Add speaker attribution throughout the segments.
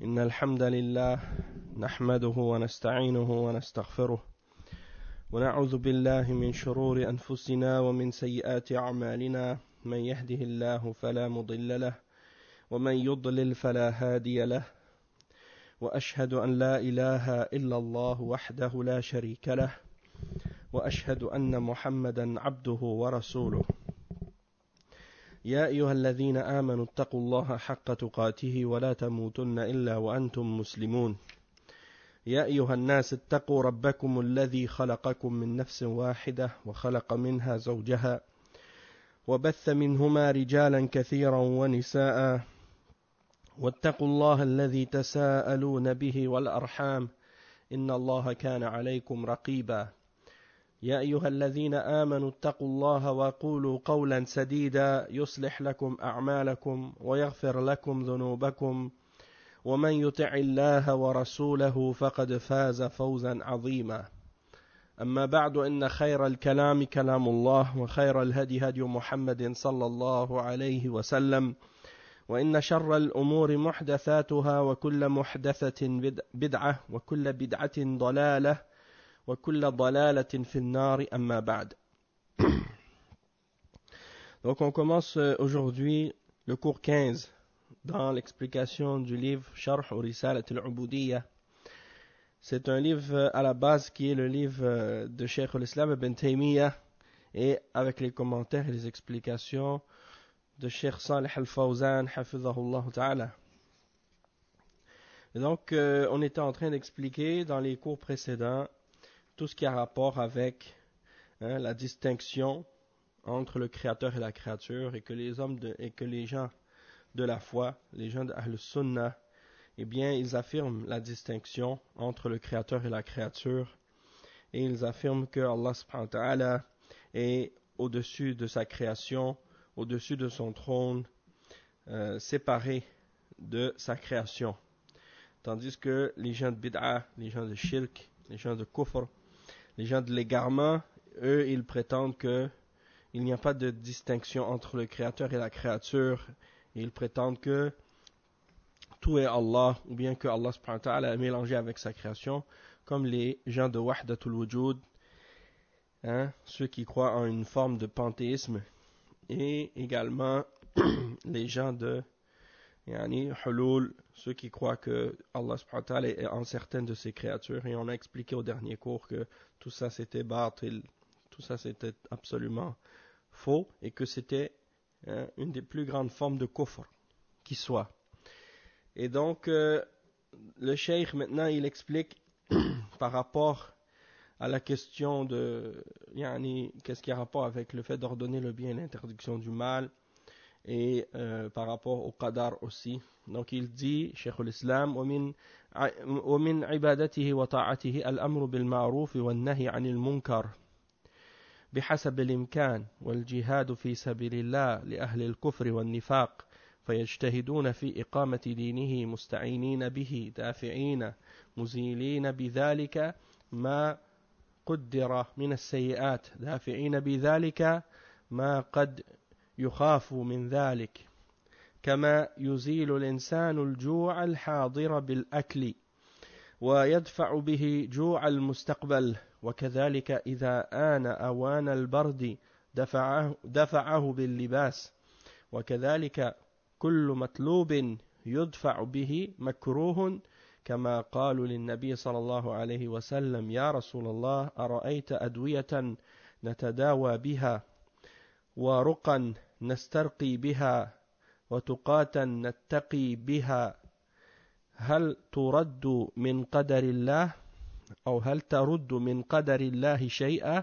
Speaker 1: إن الحمد لله نحمده ونستعينه ونستغفره ونعوذ بالله من شرور أنفسنا ومن سيئات أعمالنا من يهده الله فلا مضل له ومن يضلل فلا هادي له وأشهد أن لا إله إلا الله وحده لا شريك له وأشهد أن محمدا عبده ورسوله يا أيها الذين آمنوا اتقوا الله حق تقاته ولا تموتن إلا وأنتم مسلمون يا أيها الناس اتقوا ربكم الذي خلقكم من نفس واحدة وخلق منها زوجها وبث منهما رجالا كثيرا ونساء واتقوا الله الذي تساءلون به والأرحام إن الله كان عليكم رقيبا يا أيها الذين آمنوا اتقوا الله وقولوا قولا سديدا يصلح لكم أعمالكم ويغفر لكم ذنوبكم ومن يطع الله ورسوله فقد فاز فوزا عظيما أما بعد إن خير الكلام كلام الله وخير الهدي هدي محمد صلى الله عليه وسلم وإن شر الأمور محدثاتها وكل محدثة بدعة وكل بدعة ضلالة وكل ضلالة في النار أما بعد. Donc on commence aujourd'hui le cours 15 dans l'explication du livre Sharh ou Risalat al-Ubudiyya. C'est un livre à la base qui est le livre de Cheikh al-Islam ibn Taymiyyah et avec les commentaires et les explications de Cheikh Salih al-Fawzan hafidhahullah ta'ala. Et donc on était en train d'expliquer dans les cours précédents tout ce qui a rapport avec la distinction entre le créateur et la créature et que les hommes et que les gens de la foi, les gens de Ahl Sunnah, eh bien ils affirment la distinction entre le créateur et la créature et ils affirment que Allah subhanahu wa ta'ala est au-dessus de sa création, au-dessus de son trône, séparé de sa création. Tandis que les gens de bid'ah, les gens de shirk, les gens de kufr, les gens de l'égarement, eux, ils prétendent qu'il n'y a pas de distinction entre le créateur et la créature. Ils prétendent que tout est Allah, ou bien que Allah subhanahu wa ta'ala a mélangé avec sa création, comme les gens de Wahdatul Wujud, ceux qui croient en une forme de panthéisme, et également les gens de Hulul, ceux qui croient que Allah subhanahu wa ta'ala est en certaines de ses créatures, et on a expliqué au dernier cours que tout ça c'était batil, tout ça c'était absolument faux, et que c'était une des plus grandes formes de kufr qui soit. Et donc le cheikh maintenant il explique par rapport à la question de qu'est-ce qui a rapport avec le fait d'ordonner le bien et l'interdiction du mal, et par rapport au qadar aussi. Donc il dit, Cheikh al-Islam, ومن عبادته وطاعته الأمر بالمعروف والنهي عن المنكر بحسب الإمكان والجهاد في سبيل الله لأهل الكفر والنفاق فيجتهدون في إقامة دينه مستعينين به دافعين مزيلين بذلك ما قدر من السيئات دافعين بذلك ما قد يخاف من ذلك كما يزيل الإنسان الجوع الحاضر بالأكل ويدفع به جوع المستقبل وكذلك إذا آن أوان البرد دفعه باللباس وكذلك كل مطلوب يدفع به مكروه كما قالوا للنبي صلى الله عليه وسلم يا رسول الله أرأيت أدوية نتداوى بها ورقا نسترقي بها وتقاتا نتقي بها هل ترد من قدر الله أو هل ترد من قدر الله شيئا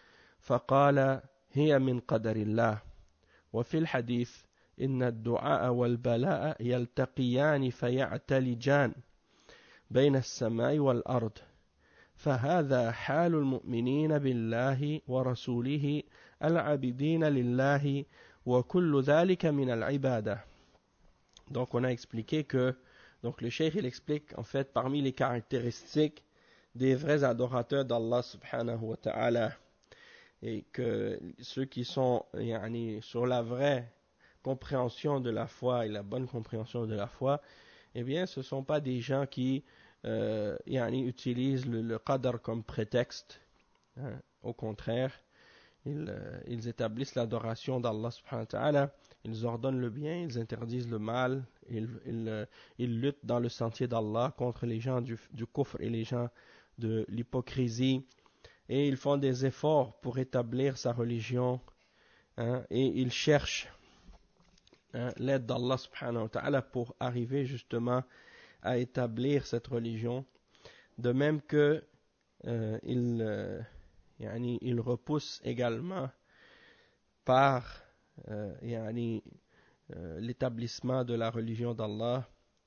Speaker 1: فقال هي من قدر الله وفي الحديث إن الدعاء والبلاء يلتقيان فيعتلجان بين السماء والأرض فهذا حال المؤمنين بالله ورسوله العابدين لله وكل ذلك من العبادة. Donc on a expliqué que donc le cheikh il explique en fait parmi les caractéristiques des vrais adorateurs d'Allah subhanahu wa ta'ala, et que ceux qui sont sur la vraie compréhension de la foi et la bonne compréhension de la foi, eh bien, ce ne sont pas des gens qui utilisent le qadr comme prétexte. Hein. Au contraire, ils établissent l'adoration d'Allah subhanahu wa ta'ala, ils ordonnent le bien, ils interdisent le mal, ils luttent dans le sentier d'Allah contre les gens du kufr et les gens de l'hypocrisie, et ils font des efforts pour établir sa religion, hein, et ils cherchent l'aide d'Allah subhanahu wa ta'ala pour arriver justement à établir cette religion, de même que ils repoussent également par l'établissement de la religion d'Allah.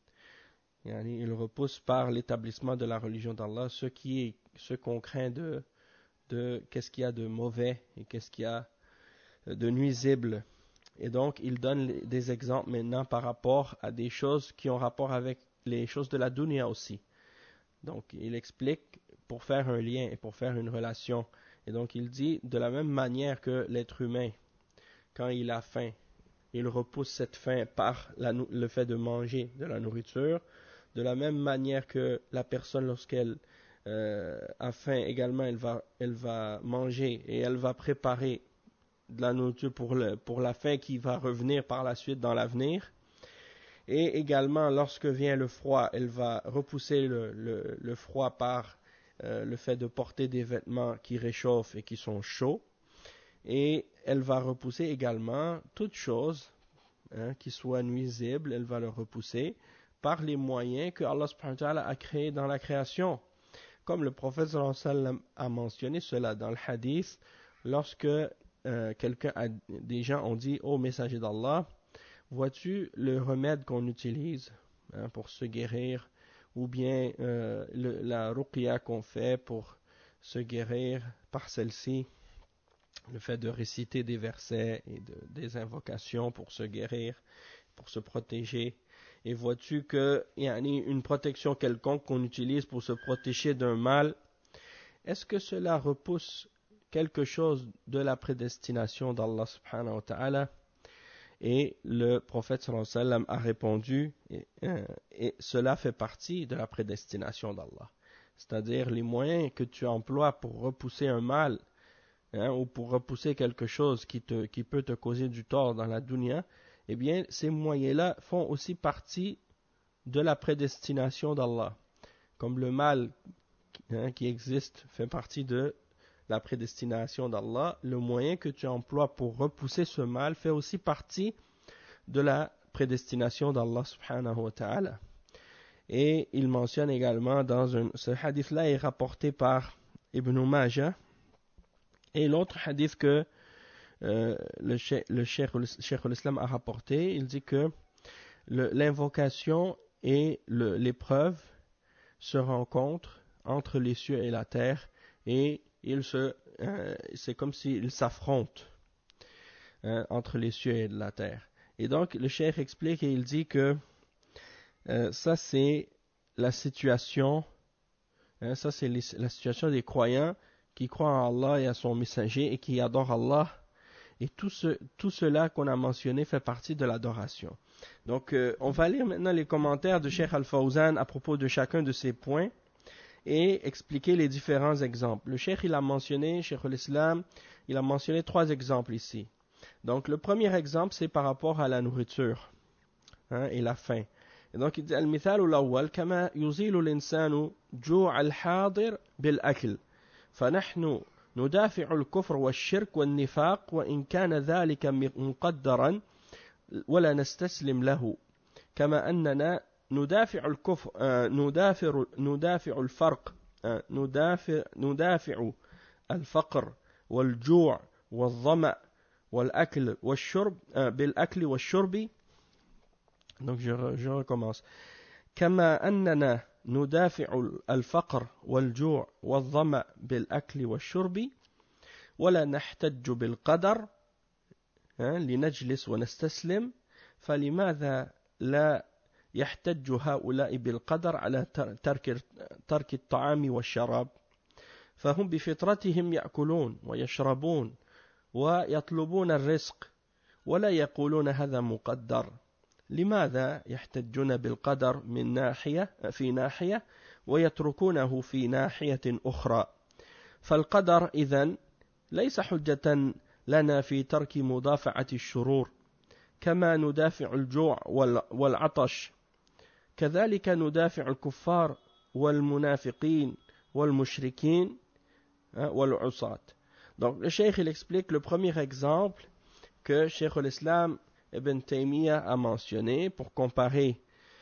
Speaker 1: Ils repoussent par l'établissement de la religion d'Allah ce qu'on craint de qu'est-ce qu'il y a de mauvais et qu'est-ce qu'il y a de nuisible. Et donc, il donne des exemples maintenant par rapport à des choses qui ont rapport avec les choses de la dunya aussi. Donc, il explique pour faire un lien et pour faire une relation. Et donc, il dit, de la même manière que l'être humain, quand il a faim, il repousse cette faim par le fait de manger de la nourriture. De la même manière que la personne, lorsqu'elle a faim également, elle va manger et elle va préparer de la nourriture pour la faim qui va revenir par la suite dans l'avenir. Et également, lorsque vient le froid, elle va repousser le froid par le fait de porter des vêtements qui réchauffent et qui sont chauds. Et elle va repousser également toute chose qui soit nuisible, elle va le repousser par les moyens que Allah subhanahu wa ta'ala a créés dans la création. Comme le prophète sallallahu alayhi wa sallam a mentionné cela dans le hadith, lorsque des gens ont dit ô messager d'Allah, vois-tu le remède qu'on utilise pour se guérir, ou bien la ruqya qu'on fait pour se guérir par celle-ci, le fait de réciter des versets et des invocations pour se guérir, pour se protéger. Et vois-tu qu'il y a une protection quelconque qu'on utilise pour se protéger d'un mal, est-ce que cela repousse quelque chose de la prédestination d'Allah subhanahu wa ta'ala? Et le prophète sallallahu alayhi wa sallam a répondu, et cela fait partie de la prédestination d'Allah. C'est-à-dire les moyens que tu emploies pour repousser un mal, ou pour repousser quelque chose qui peut te causer du tort dans la dunya, eh bien, ces moyens-là font aussi partie de la prédestination d'Allah. Comme le mal qui existe fait partie de la prédestination d'Allah, le moyen que tu emploies pour repousser ce mal fait aussi partie de la prédestination d'Allah subhanahu wa ta'ala. Et il mentionne également ce hadith-là est rapporté par Ibn Majah, et l'autre hadith que le Cheikh al-Islam a rapporté, il dit que l'invocation et l'épreuve se rencontrent entre les cieux et la terre, et c'est comme s'ils s'affrontent entre les cieux et la terre. Et donc le Cheikh explique et il dit que ça c'est la situation, ça c'est la situation des croyants qui croient en Allah et à son messager et qui adorent Allah. Et tout cela qu'on a mentionné fait partie de l'adoration. Donc, on va lire maintenant les commentaires de Cheikh Al-Fawzan à propos de chacun de ces points et expliquer les différents exemples. Le Cheikh, Cheikh al-Islam, il a mentionné 3 exemples ici. Donc, le premier exemple, c'est par rapport à la nourriture et la faim. Et donc, il dit Al-Mithal al-Awwal, kama yuzilu l'insanu ju' al-hadir bil-akl. فنحن ندافع الكفر والشرك والنفاق وإن كان ذلك مقدرا ولا نستسلم له كما أننا ندافع الكفر ندافع الفقر والجوع والظمأ والأكل والشرب بالأكل والشرب. Donc je recommence. كما أننا ندافع الفقر والجوع والظمأ بالأكل والشرب ولا نحتج بالقدر لنجلس ونستسلم فلماذا لا يحتج هؤلاء بالقدر على ترك الطعام والشراب فهم بفطرتهم يأكلون ويشربون ويطلبون الرزق ولا يقولون هذا مقدر لماذا يحتجون بالقدر من ناحية في ناحية ويتركونه في ناحية أخرى؟ فالقدر إذن ليس حجة لنا في ترك مدافعة الشرور، كما ندافع الجوع والعطش، كذلك ندافع الكفار والمنافقين والمشركين والعصاة. Donc le Cheikh il explique le premier exemple que Cheikh al-Islam Ibn Taymiyyah a mentionné pour comparer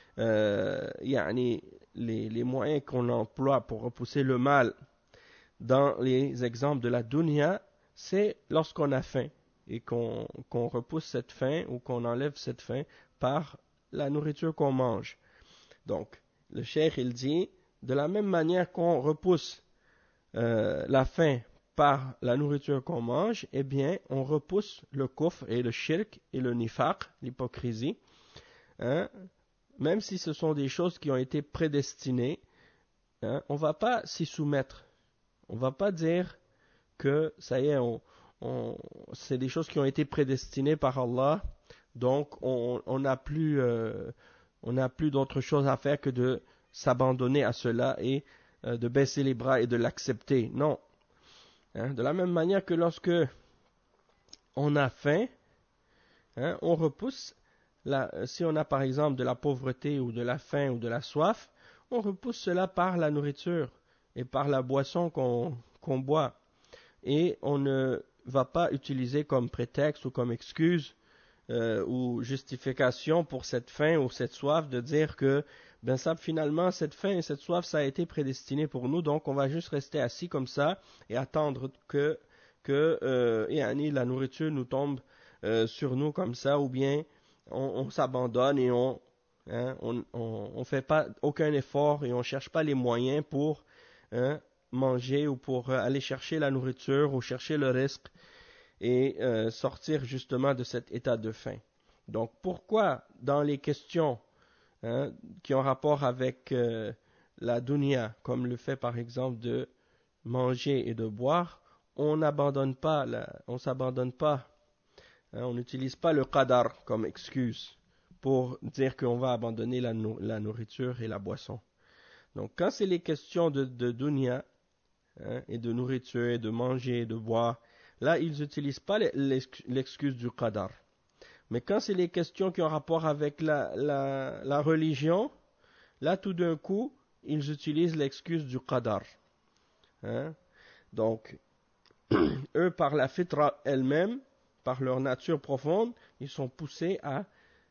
Speaker 1: les moyens qu'on emploie pour repousser le mal dans les exemples de la dunya, c'est lorsqu'on a faim et qu'on repousse cette faim ou qu'on enlève cette faim par la nourriture qu'on mange. Donc le Cheikh il dit, de la même manière qu'on repousse la faim par la nourriture qu'on mange, eh bien, on repousse le kufr et le shirk et le nifaq, l'hypocrisie, hein, même si ce sont des choses qui ont été prédestinées, hein, on ne va pas s'y soumettre. On ne va pas dire que, ça y est, c'est des choses qui ont été prédestinées par Allah, donc on n'a plus d'autre chose à faire que de s'abandonner à cela et de baisser les bras et de l'accepter. Non. Hein, de la même manière que lorsque on a faim, hein, on repousse, si on a par exemple de la pauvreté ou de la faim ou de la soif, on repousse cela par la nourriture et par la boisson qu'on boit. Et on ne va pas utiliser comme prétexte ou comme excuse ou justification pour cette faim ou cette soif de dire que ben ça, finalement, cette faim et cette soif, ça a été prédestiné pour nous, donc on va juste rester assis comme ça et attendre que la nourriture nous tombe sur nous comme ça, ou bien on s'abandonne et on fait pas aucun effort et on cherche pas les moyens pour manger ou pour aller chercher la nourriture ou chercher le risque et sortir justement de cet état de faim. Donc pourquoi dans les questions qui ont rapport avec la dunya, comme le fait par exemple de manger et de boire, on n'abandonne pas, on s'abandonne pas, on n'utilise pas le qadar comme excuse pour dire qu'on va abandonner la nourriture et la boisson. Donc quand c'est les questions de dunya et de nourriture et de manger et de boire, là ils n'utilisent pas l'excuse du qadar. Mais quand c'est les questions qui ont rapport avec la religion, là tout d'un coup, ils utilisent l'excuse du qadar. Hein? Donc, eux, par la fitra elle-même, par leur nature profonde, ils sont poussés à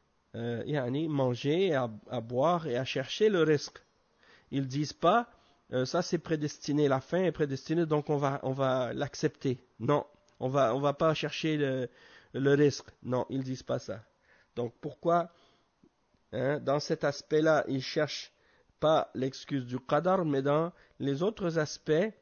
Speaker 1: manger, à boire et à chercher le risque. Ils disent pas, ça c'est prédestiné, la faim est prédestinée, donc on va l'accepter. Non, on va pas chercher le risque. Non, ils disent pas ça. Donc pourquoi, dans cet aspect-là, ils cherchent pas l'excuse du qadar, mais dans les autres aspects,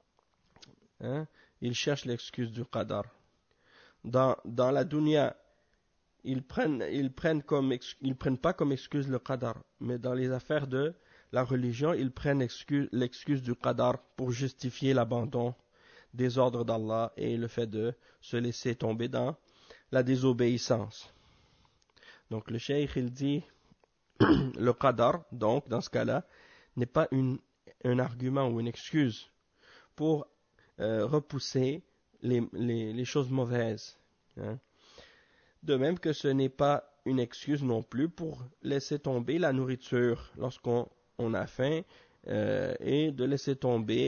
Speaker 1: ils cherchent l'excuse du qadar. Dans la dunya, ils prennent pas comme excuse le qadar, mais dans les affaires de la religion, ils prennent l'excuse du qadar pour justifier l'abandon des ordres d'Allah et le fait de se laisser tomber dans la désobéissance. Donc le cheikh il dit le qadar, donc dans ce cas-là, n'est pas un argument ou une excuse pour repousser les choses mauvaises. Hein. De même que ce n'est pas une excuse non plus pour laisser tomber la nourriture lorsqu'on a faim et de laisser tomber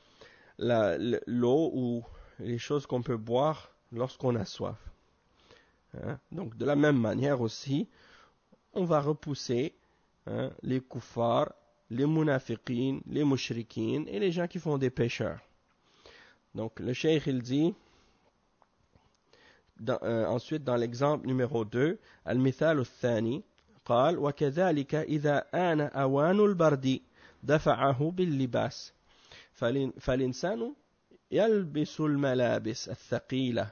Speaker 1: l'eau ou les choses qu'on peut boire lorsqu'on a soif. Hein? Donc de la même manière aussi, on va repousser les kuffars, les munafiqin, les mushrikin et les gens qui font des pécheurs. Donc le cheikh il dit ensuite dans l'exemple numéro 2, al-mithal al-thani قال وكذلك إذا آن أوان البرد دفعه باللباس فالإنسان يلبس الملابس الثقيلة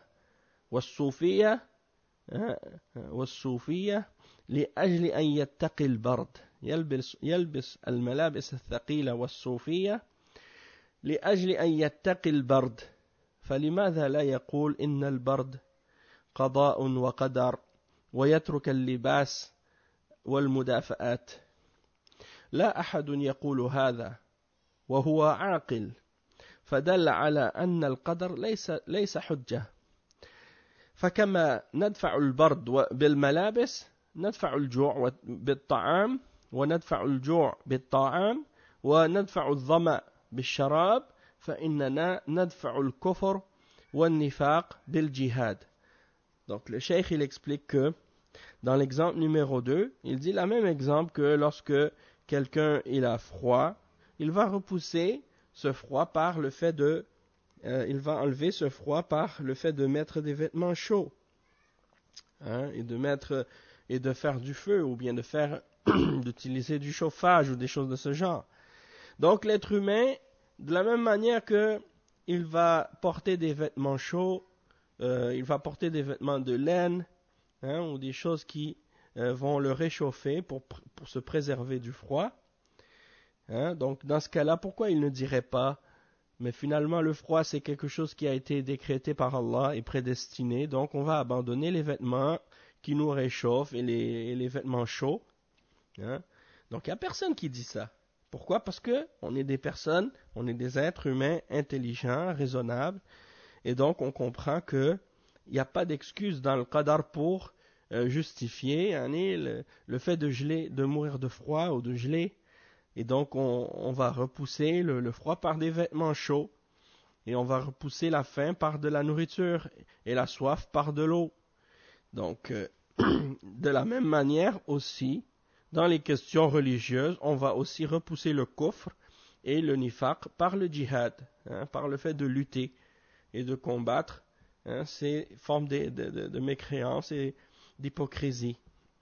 Speaker 1: والصوفية لأجل أن يتقي البرد يلبس الملابس الثقيلة والصوفية لأجل أن يتقي البرد فلماذا لا يقول إن البرد قضاء وقدر ويترك اللباس والمدافعات لا أحد يقول هذا وهو عاقل فدل على أن القدر ليس حجة فكما ندفع البرد بالملابس ندفع الجوع بالطعام وندفع الجوع بالطعام وندفع الظمأ بالشراب فإننا ندفع الكفر والنفاق بالجهاد. Donc le cheikh il explique que dans l'exemple numéro 2, il dit le même exemple que lorsque quelqu'un il a froid, il va repousser ce froid par le fait il va enlever ce froid par le fait de mettre des vêtements chauds, hein, et de faire du feu ou bien d'utiliser du chauffage ou des choses de ce genre. Donc l'être humain, de la même manière que il va porter des vêtements chauds, il va porter des vêtements de laine, hein, ou des choses qui vont le réchauffer pour se préserver du froid. Hein, donc dans ce cas-là, pourquoi il ne dirait pas mais finalement le froid c'est quelque chose qui a été décrété par Allah et prédestiné, donc on va abandonner les vêtements qui nous réchauffent et les vêtements chauds. Hein. Donc il n'y a personne qui dit ça. Pourquoi? Parce que on est des personnes, on est des êtres humains intelligents, raisonnables, et donc on comprend que il n'y a pas d'excuse dans le qadar pour justifier le fait de mourir de froid ou de geler. Et donc, on va repousser le froid par des vêtements chauds. Et on va repousser la faim par de la nourriture. Et la soif par de l'eau. Donc, de la même manière aussi, dans les questions religieuses, on va aussi repousser le kufr et le nifaq par le djihad. Hein, par le fait de lutter et de combattre ces formes de mécréance et d'hypocrisie.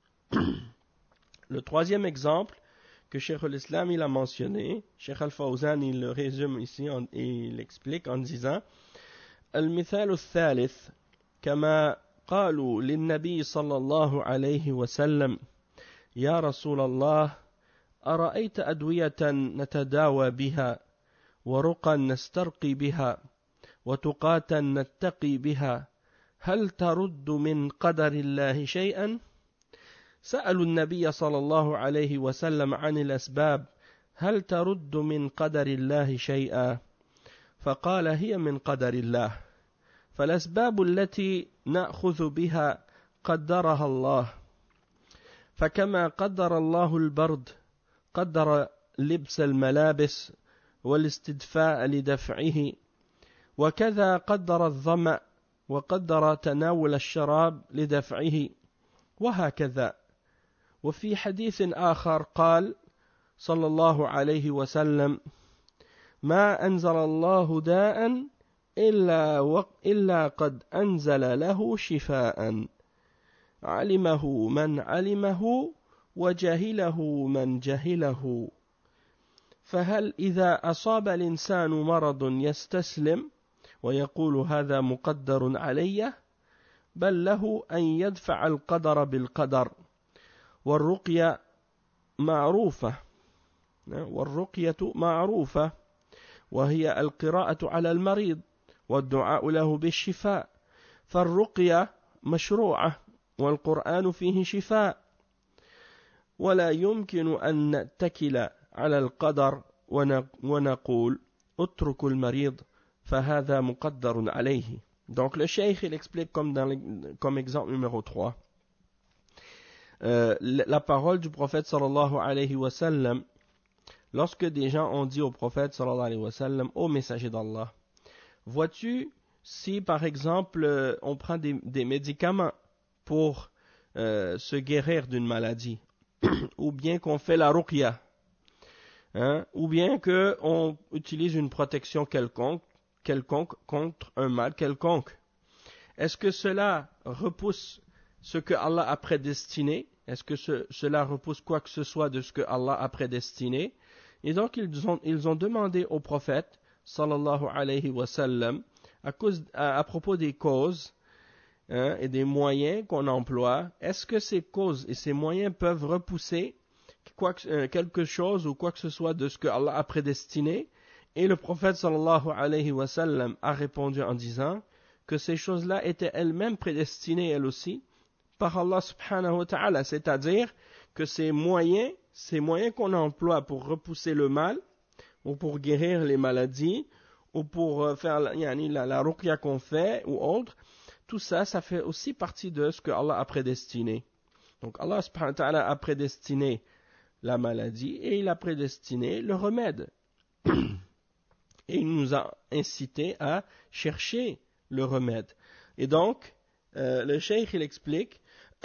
Speaker 1: Le troisième exemple que Cheikh al-Islam il a mentionné, Cheikh al-Fawzan il le résume ici et il explique en disant المثال الثالث كما قالوا للنبي صلى الله عليه وسلم يا رسول الله أرأيت أدوية نتداوى بها ورقا نسترقي بها وتقاتا نتقي بها هل ترد من قدر الله شيئا؟ سألوا النبي صلى الله عليه وسلم عن الأسباب هل ترد من قدر الله شيئا؟ فقال هي من قدر الله فالأسباب التي نأخذ بها قدرها الله فكما قدر الله البرد قدر لبس الملابس والاستدفاء لدفعه وكذا قدر الظمأ وقدر تناول الشراب لدفعه وهكذا. وفي حديث آخر قال صلى الله عليه وسلم ما أنزل الله داء إلا قد أنزل له شفاء علمه من علمه وجهله من جهله فهل إذا أصاب الإنسان مرض يستسلم ويقول هذا مقدر علي بل له أن يدفع القدر بالقدر والرقية معروفة وهي القراءة على المريض والدعاء له بالشفاء فالرقية مشروعة والقرآن فيه شفاء ولا يمكن أن نتكل على القدر ونقول اتركوا المريض فهذا مقدر عليه. Donc le cheikh il explique comme exemple numéro 3 la parole du prophète sallallahu alayhi wa sallam lorsque des gens ont dit au prophète sallallahu alayhi wa sallam ô messager d'Allah, vois-tu si par exemple on prend des médicaments pour se guérir d'une maladie ou bien qu'on fait la ruqya, hein, ou bien qu'on utilise une protection quelconque contre un mal quelconque. Est-ce que cela repousse ce que Allah a prédestiné? Est-ce que cela repousse quoi que ce soit de ce que Allah a prédestiné? Et donc ils ont demandé au prophète sallallahu alayhi wa sallam à propos des causes et des moyens qu'on emploie. Est-ce que ces causes et ces moyens peuvent repousser quelque chose ou quoi que ce soit de ce que Allah a prédestiné? Et le prophète sallallahu alayhi wa sallam a répondu en disant que ces choses-là étaient elles-mêmes prédestinées elles aussi par Allah subhanahu wa ta'ala, c'est-à-dire que ces moyens qu'on emploie pour repousser le mal, ou pour guérir les maladies, ou pour faire la ruqya qu'on fait, ou autre, tout ça, ça fait aussi partie de ce que Allah a prédestiné. Donc Allah subhanahu wa ta'ala a prédestiné la maladie et il a prédestiné le remède. Et il nous a incité à chercher le remède. Et donc, le cheikh il explique,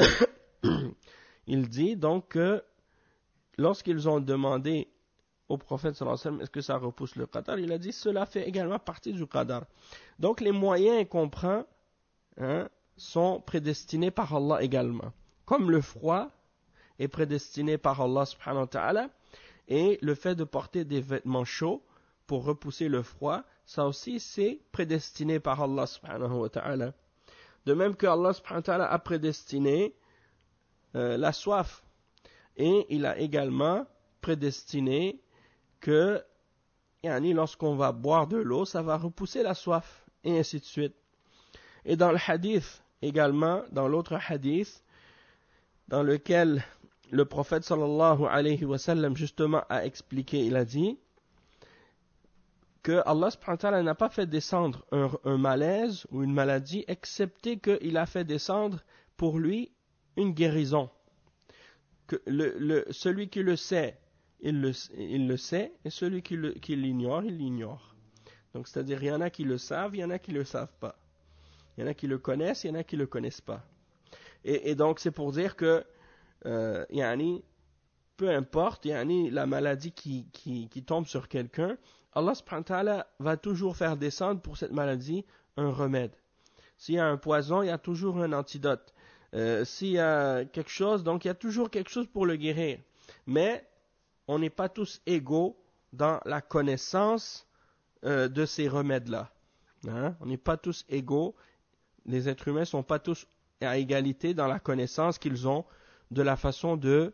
Speaker 1: il dit donc que lorsqu'ils ont demandé au prophète sallallahu alayhi wa sallam, est-ce que ça repousse le qadar, il a dit cela fait également partie du qadar. Donc les moyens qu'on prend sont prédestinés par Allah également. Comme le froid est prédestiné par Allah subhanahu wa ta'ala, et le fait de porter des vêtements chauds pour repousser le froid, ça aussi c'est prédestiné par Allah subhanahu wa ta'ala. De même que Allah subhanahu wa ta'ala a prédestiné la soif, et il a également prédestiné que lorsqu'on va boire de l'eau, ça va repousser la soif, et ainsi de suite. Et dans le hadith également, dans l'autre hadith, dans lequel le prophète sallallahu alayhi wa sallam justement a expliqué, il a dit que Allah subhanahu wa ta'ala n'a pas fait descendre un malaise ou une maladie, excepté qu'il a fait descendre pour lui une guérison. Que celui qui le sait, il le sait, et celui qui l'ignore, il l'ignore. Donc c'est-à-dire, il y en a qui le savent, il y en a qui ne le savent pas. Il y en a qui le connaissent, il y en a qui ne le connaissent pas. Et donc c'est pour dire que peu importe la maladie qui tombe sur quelqu'un, Allah subhanahu wa ta'ala va toujours faire descendre pour cette maladie un remède. S'il y a un poison, il y a toujours un antidote. S'il y a quelque chose, donc il y a toujours quelque chose pour le guérir. Mais on n'est pas tous égaux dans la connaissance de ces remèdes-là. On n'est pas tous égaux. Les êtres humains ne sont pas tous à égalité dans la connaissance qu'ils ont de la façon de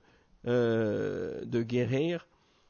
Speaker 1: guérir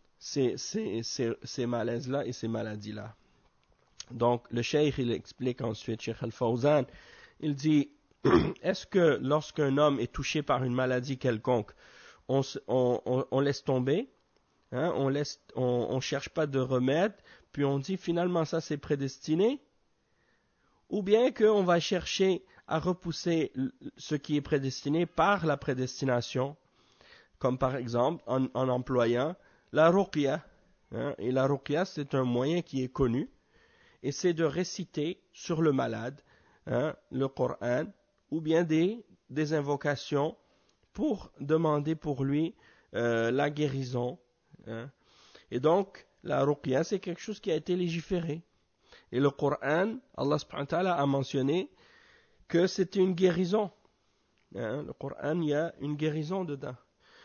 Speaker 1: ces malaises-là et ces maladies-là. Donc, le cheikh, il explique ensuite, Cheikh Al-Fawzan, il dit, est-ce que lorsqu'un homme est touché par une maladie quelconque, on laisse tomber, on cherche pas de remède, puis on dit finalement ça c'est prédestiné, ou bien qu'on va chercher à repousser ce qui est prédestiné par la prédestination, comme par exemple en employant la ruqya. Et la ruqya, c'est un moyen qui est connu, et c'est de réciter sur le malade le Coran, ou bien des invocations pour demander pour lui la guérison. Et donc, la ruqya, c'est quelque chose qui a été légiféré. Et le Coran, Allah subhanahu wa ta'ala a mentionné que c'était une guérison. Le Coran, il y a une guérison dedans.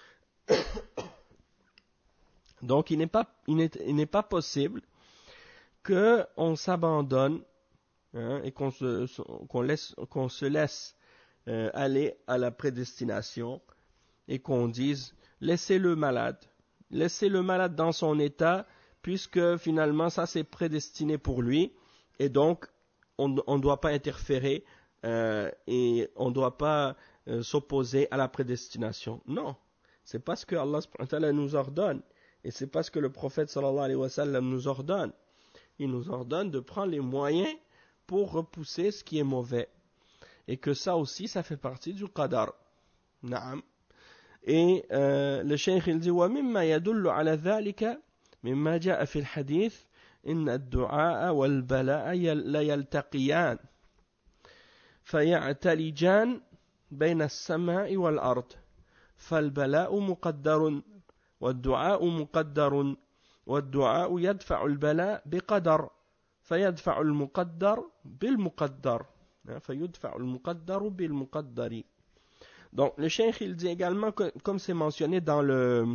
Speaker 1: Donc, il n'est pas possible qu'on s'abandonne et qu'on se laisse aller à la prédestination et qu'on dise laissez le malade dans son état, puisque finalement ça c'est prédestiné pour lui, et donc on ne doit pas interférer et on ne doit pas s'opposer à la prédestination. Non, c'est pas ce que Allah subhanahu wa ta'ala nous ordonne, et c'est pas ce que le prophète sallallahu alayhi wa sallam nous ordonne. Il nous ordonne de prendre les moyens pour repousser ce qui est mauvais, et que ça aussi ça fait partie du qadar. Naam. Et le cheikh il dit ومما يدل على ذلك مما جاء في الحديث إن الدعاء والبلاء لا يلتقيان فيعتلجان بين السماء والأرض فالبلاء مقدر والدعاء مقدر والدعاء يدفع البلاء بقدر فيدفع المقدر بالمقدر فيدفع المقدر بالمقدر. Donc le cheikh il dit également que, comme c'est mentionné dans le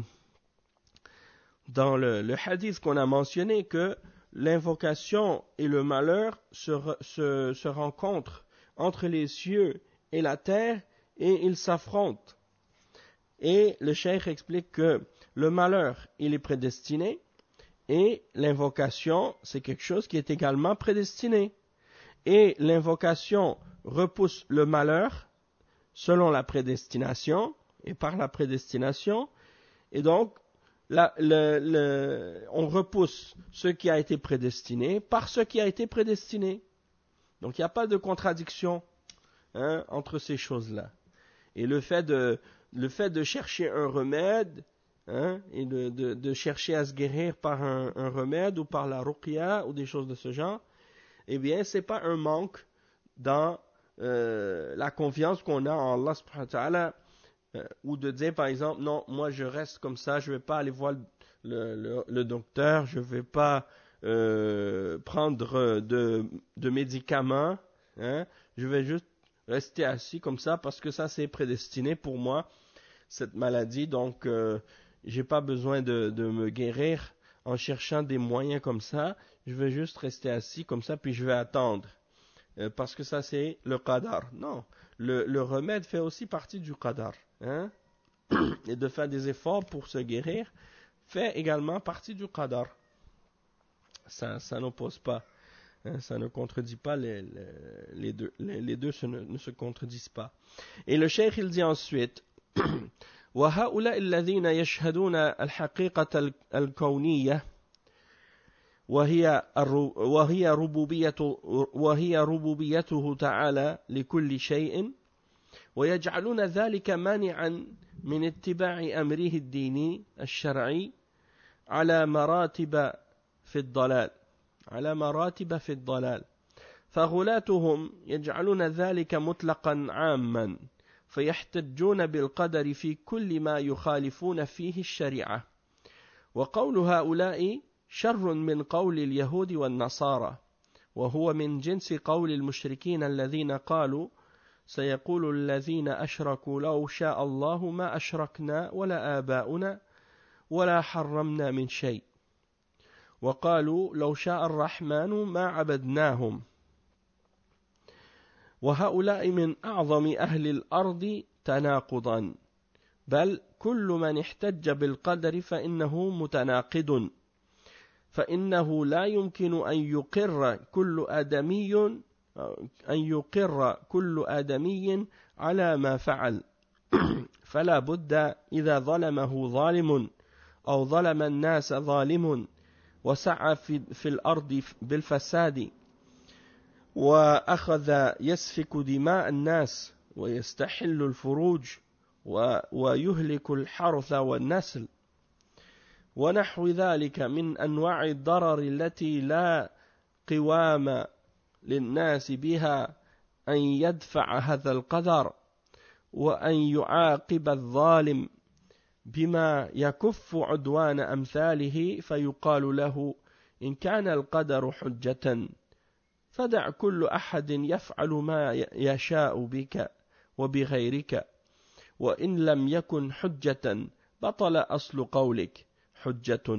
Speaker 1: hadith qu'on a mentionné, que l'invocation et le malheur se rencontrent entre les cieux et la terre, et ils s'affrontent. Et le cheikh explique que le malheur il est prédestiné, et l'invocation c'est quelque chose qui est également prédestiné, et l'invocation repousse le malheur selon la prédestination, et par la prédestination. Et donc, on repousse ce qui a été prédestiné par ce qui a été prédestiné. Donc, il n'y a pas de contradiction entre ces choses-là. Et le fait de chercher un remède, et de chercher à se guérir par un remède ou par la ruqya ou des choses de ce genre, eh bien, c'est pas un manque dans la confiance qu'on a en Allah subhanahu wa ta'ala, ou de dire par exemple, non, moi je reste comme ça, je ne vais pas aller voir le docteur, je ne vais pas prendre de médicaments, je vais juste rester assis comme ça parce que ça c'est prédestiné pour moi, cette maladie, donc j'ai pas besoin de me guérir en cherchant des moyens comme ça, je vais juste rester assis comme ça puis je vais attendre. Parce que ça c'est le qadar. Non, le remède fait aussi partie du qadar. Et de faire des efforts pour se guérir fait également partie du qadar. Ça n'oppose pas. Ça ne contredit pas les deux. Les deux ne se contredisent pas. Et le cheikh il dit ensuite وهؤلاء الذين يشهدون الحقيقة الكونية وهي ربوبيته تعالى لكل شيء ويجعلون ذلك مانعا من اتباع أمره الديني الشرعي على مراتب في الضلال فغلاتهم يجعلون ذلك مطلقا عاما فيحتجون بالقدر في كل ما يخالفون فيه الشريعة وقول هؤلاء شر من قول اليهود والنصارى وهو من جنس قول المشركين الذين قالوا سيقول الذين أشركوا لو شاء الله ما أشركنا ولا آباؤنا ولا حرمنا من شيء وقالوا لو شاء الرحمن ما عبدناهم وهؤلاء من أعظم أهل الأرض تناقضا بل كل من احتج بالقدر فإنه متناقض فإنه لا يمكن أن يقر كل آدمي على ما فعل فلا بد إذا ظلمه ظالم أو ظلم الناس ظالم وسعى في الأرض بالفساد وأخذ يسفك دماء الناس ويستحل الفروج ويهلك الحرث والنسل ونحو ذلك من أنواع الضرر التي لا قوام للناس بها أن يدفع هذا القدر وأن يعاقب الظالم بما يكف عدوان أمثاله فيقال له إن كان القدر حجة فدع كل أحد يفعل ما يشاء بك وبغيرك وإن لم يكن حجة بطل أصل قولك حجة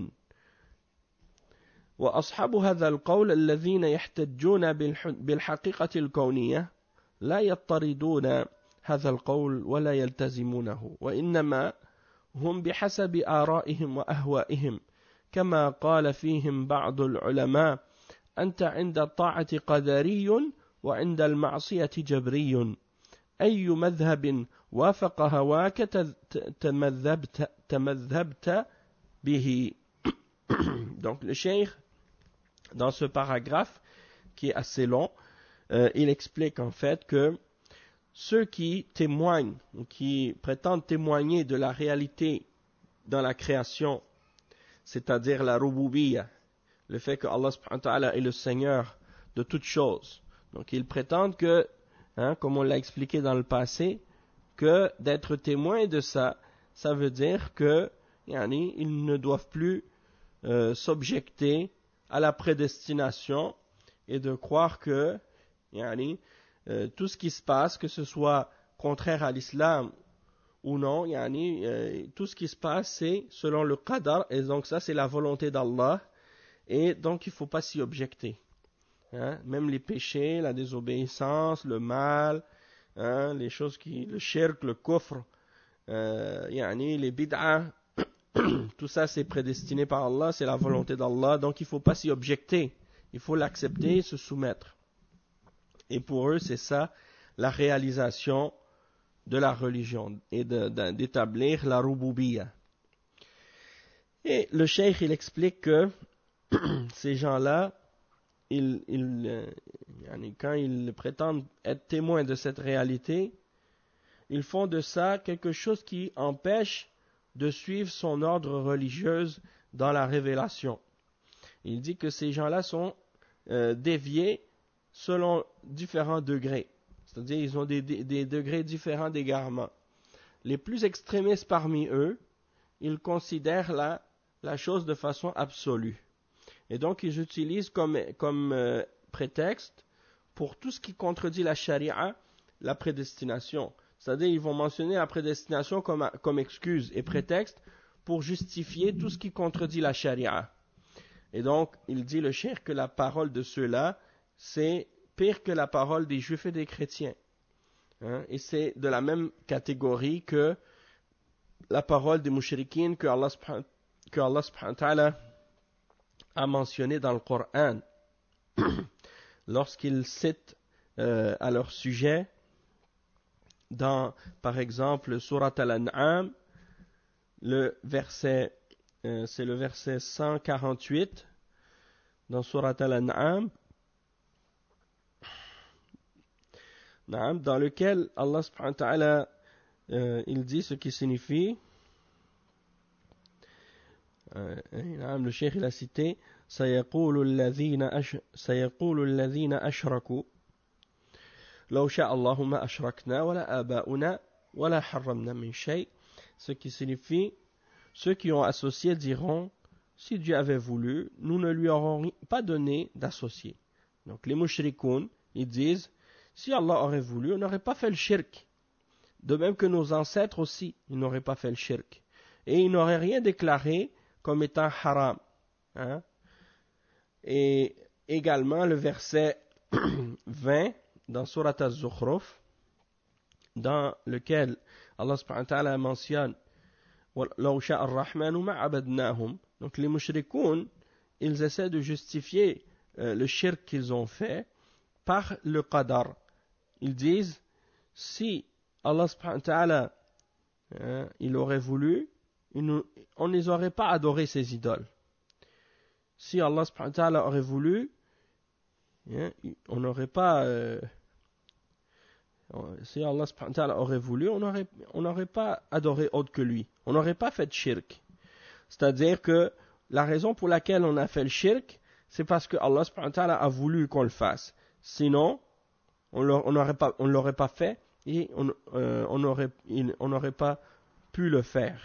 Speaker 1: وأصحاب هذا القول الذين يحتجون بالحقيقة الكونية لا يضطردون هذا القول ولا يلتزمونه وإنما هم بحسب آرائهم وأهوائهم كما قال فيهم بعض العلماء أنت عند الطاعة قدري وعند المعصية جبري أي مذهب وافق هواك تمذهبت به. Donc le cheikh, dans ce paragraphe qui est assez long, il explique en fait que ceux qui témoignent ou qui prétendent témoigner de la réalité dans la création, c'est-à-dire la rububiyya, le fait que Allah subhanahu wa ta'ala est le Seigneur de toutes choses. Donc ils prétendent que, comme on l'a expliqué dans le passé, que d'être témoin de ça, ça veut dire que ils ne doivent plus s'objecter à la prédestination et de croire que tout ce qui se passe, que ce soit contraire à l'islam ou non, tout ce qui se passe c'est selon le qadar et donc ça c'est la volonté d'Allah et donc il ne faut pas s'y objecter. Même les péchés, la désobéissance, le mal, les choses le shirk, le kufr, les bid'ah, tout ça c'est prédestiné par Allah, c'est la volonté d'Allah, donc il ne faut pas s'y objecter, il faut l'accepter et se soumettre. Et pour eux c'est ça la réalisation de la religion et d'établir la rububiyya. Et le cheikh, il explique que ces gens-là, quand ils prétendent être témoins de cette réalité, ils font de ça quelque chose qui empêche de suivre son ordre religieux dans la révélation. Il dit que ces gens-là sont déviés selon différents degrés. C'est-à-dire ils ont des degrés différents d'égarement. Les plus extrémistes parmi eux, ils considèrent la chose de façon absolue. Et donc ils utilisent comme prétexte pour tout ce qui contredit la charia, la prédestination. C'est-à-dire ils vont mentionner la prédestination comme excuse et prétexte pour justifier tout ce qui contredit la charia. Et donc il dit le cheikh que la parole de ceux-là, c'est pire que la parole des juifs et des chrétiens. Et c'est de la même catégorie que la parole des mouchriquines que Allah subhanahu wa ta'ala a mentionné dans le Coran lorsqu'il cite à leur sujet dans, par exemple, Surat Al-An'am, c'est le verset 148 dans Surat Al-An'am, dans lequel Allah subhanahu wa ta'ala il dit ce qui signifie le cheikh il a cité سيقول الذين أشركوا لو شاء الله ما أشركنا ولا آباؤنا ولا حرمنا من شيء, ce qui signifie ceux qui ont associé diront si Dieu avait voulu nous ne lui aurons pas donné d'associé. Donc les mushrikoun ils disent si Allah aurait voulu on n'aurait pas fait le shirk, de même que nos ancêtres aussi ils n'auraient pas fait le shirk et ils n'auraient rien déclaré comme étant haram. Et également le verset 20 dans Surat Az-Zukhruf, dans lequel Allah subhanahu wa ta'ala mentionne لَوْ شَاءَ الرَّحْمَنُ مَا عَبَدْنَاهُم. Donc les mushrikoun, ils essaient de justifier le shirk qu'ils ont fait par le qadar. Ils disent si Allah subhanahu wa ta'ala il aurait voulu, on ne les aurait pas adoré ces idoles. Si Allah subhanahu wa ta'ala aurait voulu, on n'aurait pas si Allah subhanahu wa ta'ala aurait voulu, on n'aurait pas adoré autre que lui. On n'aurait pas fait de shirk. C'est-à-dire que la raison pour laquelle on a fait le shirk, c'est parce que Allah subhanahu wa ta'ala a voulu qu'on le fasse. Sinon, on ne l'aurait pas fait et on n'aurait pas pu le faire.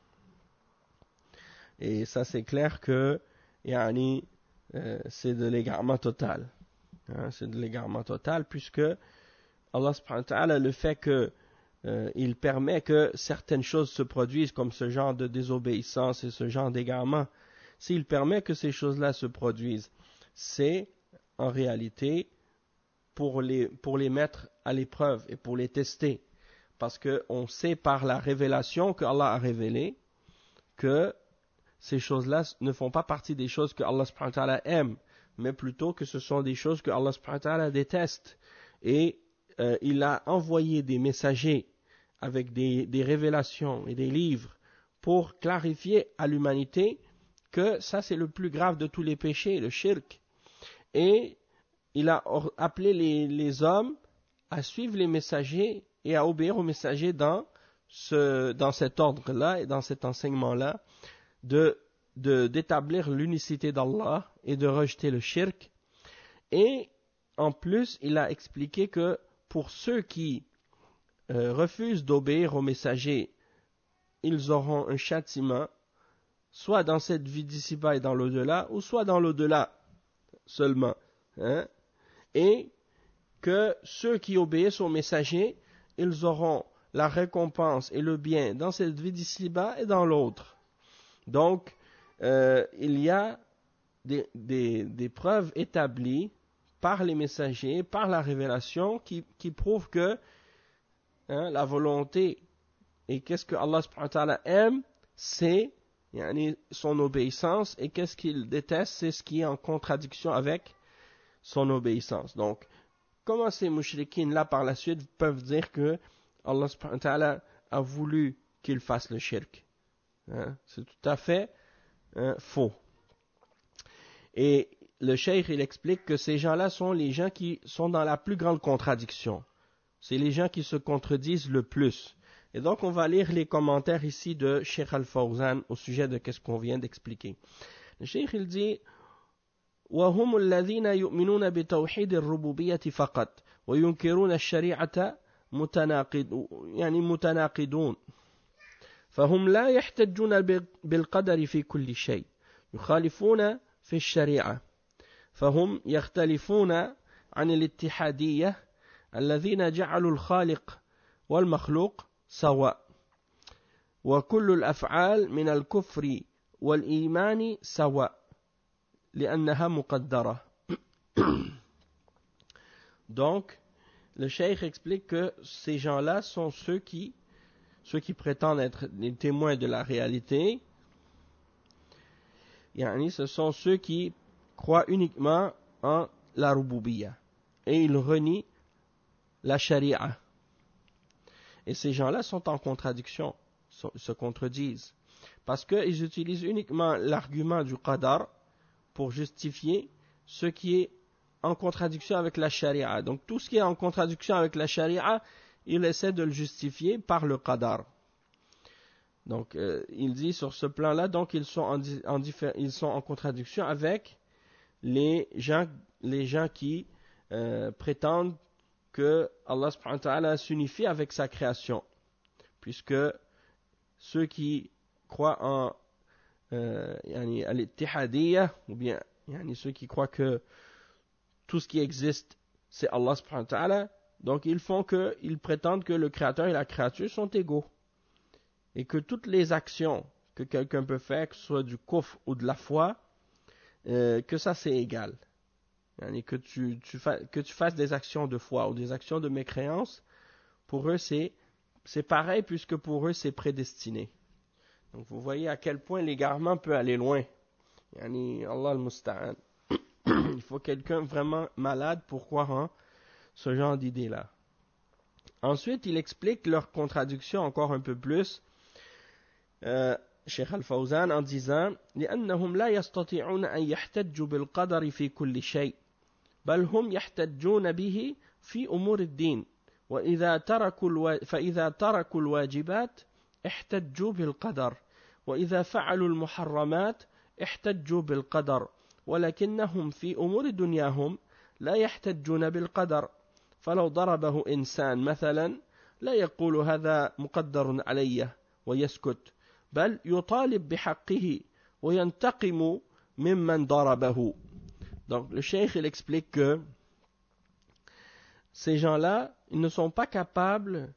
Speaker 1: Et ça c'est clair que c'est de l'égarement total. C'est de l'égarement total puisque Allah subhanahu wa ta'ala, le fait que il permet que certaines choses se produisent comme ce genre de désobéissance et ce genre d'égarement, s'il permet que ces choses-là se produisent, c'est en réalité pour les mettre à l'épreuve et pour les tester. Parce qu'on sait par la révélation que Allah a révélée que ces choses-là ne font pas partie des choses que Allah subhanahu wa ta'ala aime, mais plutôt que ce sont des choses que Allah subhanahu wa ta'ala déteste. Et il a envoyé des messagers avec des révélations et des livres pour clarifier à l'humanité que ça c'est le plus grave de tous les péchés, le shirk. Et il a appelé les hommes à suivre les messagers et à obéir aux messagers dans cet ordre-là et dans cet enseignement-là, d'établir l'unicité d'Allah et de rejeter le shirk. Et en plus, il a expliqué que pour ceux qui refusent d'obéir aux messagers, ils auront un châtiment, soit dans cette vie d'ici-bas et dans l'au-delà, ou soit dans l'au-delà seulement. Et que ceux qui obéissent aux messagers, ils auront la récompense et le bien dans cette vie d'ici-bas et dans l'autre. Donc, il y a des preuves établies par les messagers, par la révélation, qui prouvent que la volonté et qu'est-ce que Allah subhanahu wa ta'ala aime, c'est son obéissance, et qu'est-ce qu'il déteste, c'est ce qui est en contradiction avec son obéissance. Donc, comment ces mouchriquines là par la suite peuvent dire que Allah subhanahu wa ta'ala a voulu qu'ils fassent le shirk. C'est tout à fait faux. Et le cheikh, il explique que ces gens-là sont les gens qui sont dans la plus grande contradiction. C'est les gens qui se contredisent le plus. Et donc, on va lire les commentaires ici de Cheikh Al-Fawzan au sujet de ce qu'on vient d'expliquer. Le cheikh, il dit وهم الذين يؤمنون بتوحيد الربوبية فقط وينكرون الشريعة متناقضون فهم لا يحتجون بالقدر في كل شيء يخالفون في الشريعة فهم يختلفون عن الاتحادية الذين جعلوا الخالق والمخلوق سواء وكل الأفعال من الكفر والإيمان سواء لأنها مقدرة. Donc, le cheikh explique que ces gens-là sont ceux qui prétendent être les témoins de la réalité. Ce sont ceux qui croient uniquement en la rububiyya et ils renient la sharia. Et ces gens-là sont en contradiction, se contredisent, parce qu'ils utilisent uniquement l'argument du qadar pour justifier ce qui est en contradiction avec la sharia. Donc tout ce qui est en contradiction avec la sharia, ils essaient de le justifier par le qadar. Donc il dit sur ce plan-là, donc ils sont en contradiction avec les gens qui prétendent que Allah subhanahu wa ta'ala s'unifie avec sa création, puisque ceux qui croient en al-ittihadiyya, ou bien ceux qui croient que tout ce qui existe c'est Allah subhanahu wa ta'ala, donc ils prétendent que le créateur et la créature sont égaux et que toutes les actions que quelqu'un peut faire, que ce soit du kufr ou de la foi, que ça c'est égal. Que tu fasses des actions de foi ou des actions de mécréance, pour eux c'est pareil, puisque pour eux c'est prédestiné. Donc vous voyez à quel point l'égarement peut aller loin. Allah al-Musta'an. Il faut quelqu'un vraiment malade pour croire en ce genre d'idée-là. Ensuite, il explique leur contradiction encore un peu plus. Cheikh Al-Fawzan en disant لأنهم لا يستطيعون أن يحتجوا بالقدر في كل شيء بل هم يحتجون به في أمور الدين فإذا تركوا الواجبات احتجوا بالقدر وإذا فعلوا المحرمات احتجوا بالقدر ولكنهم في أمور دنياهم لا يحتجون بالقدر فلو ضربه إنسان مثلا لا يقول هذا مقدر علي ويسكت بل يطالب بحقه وينتقم ممن ضربه. Donc le cheikh il explique que ces gens-là, ils ne sont pas capables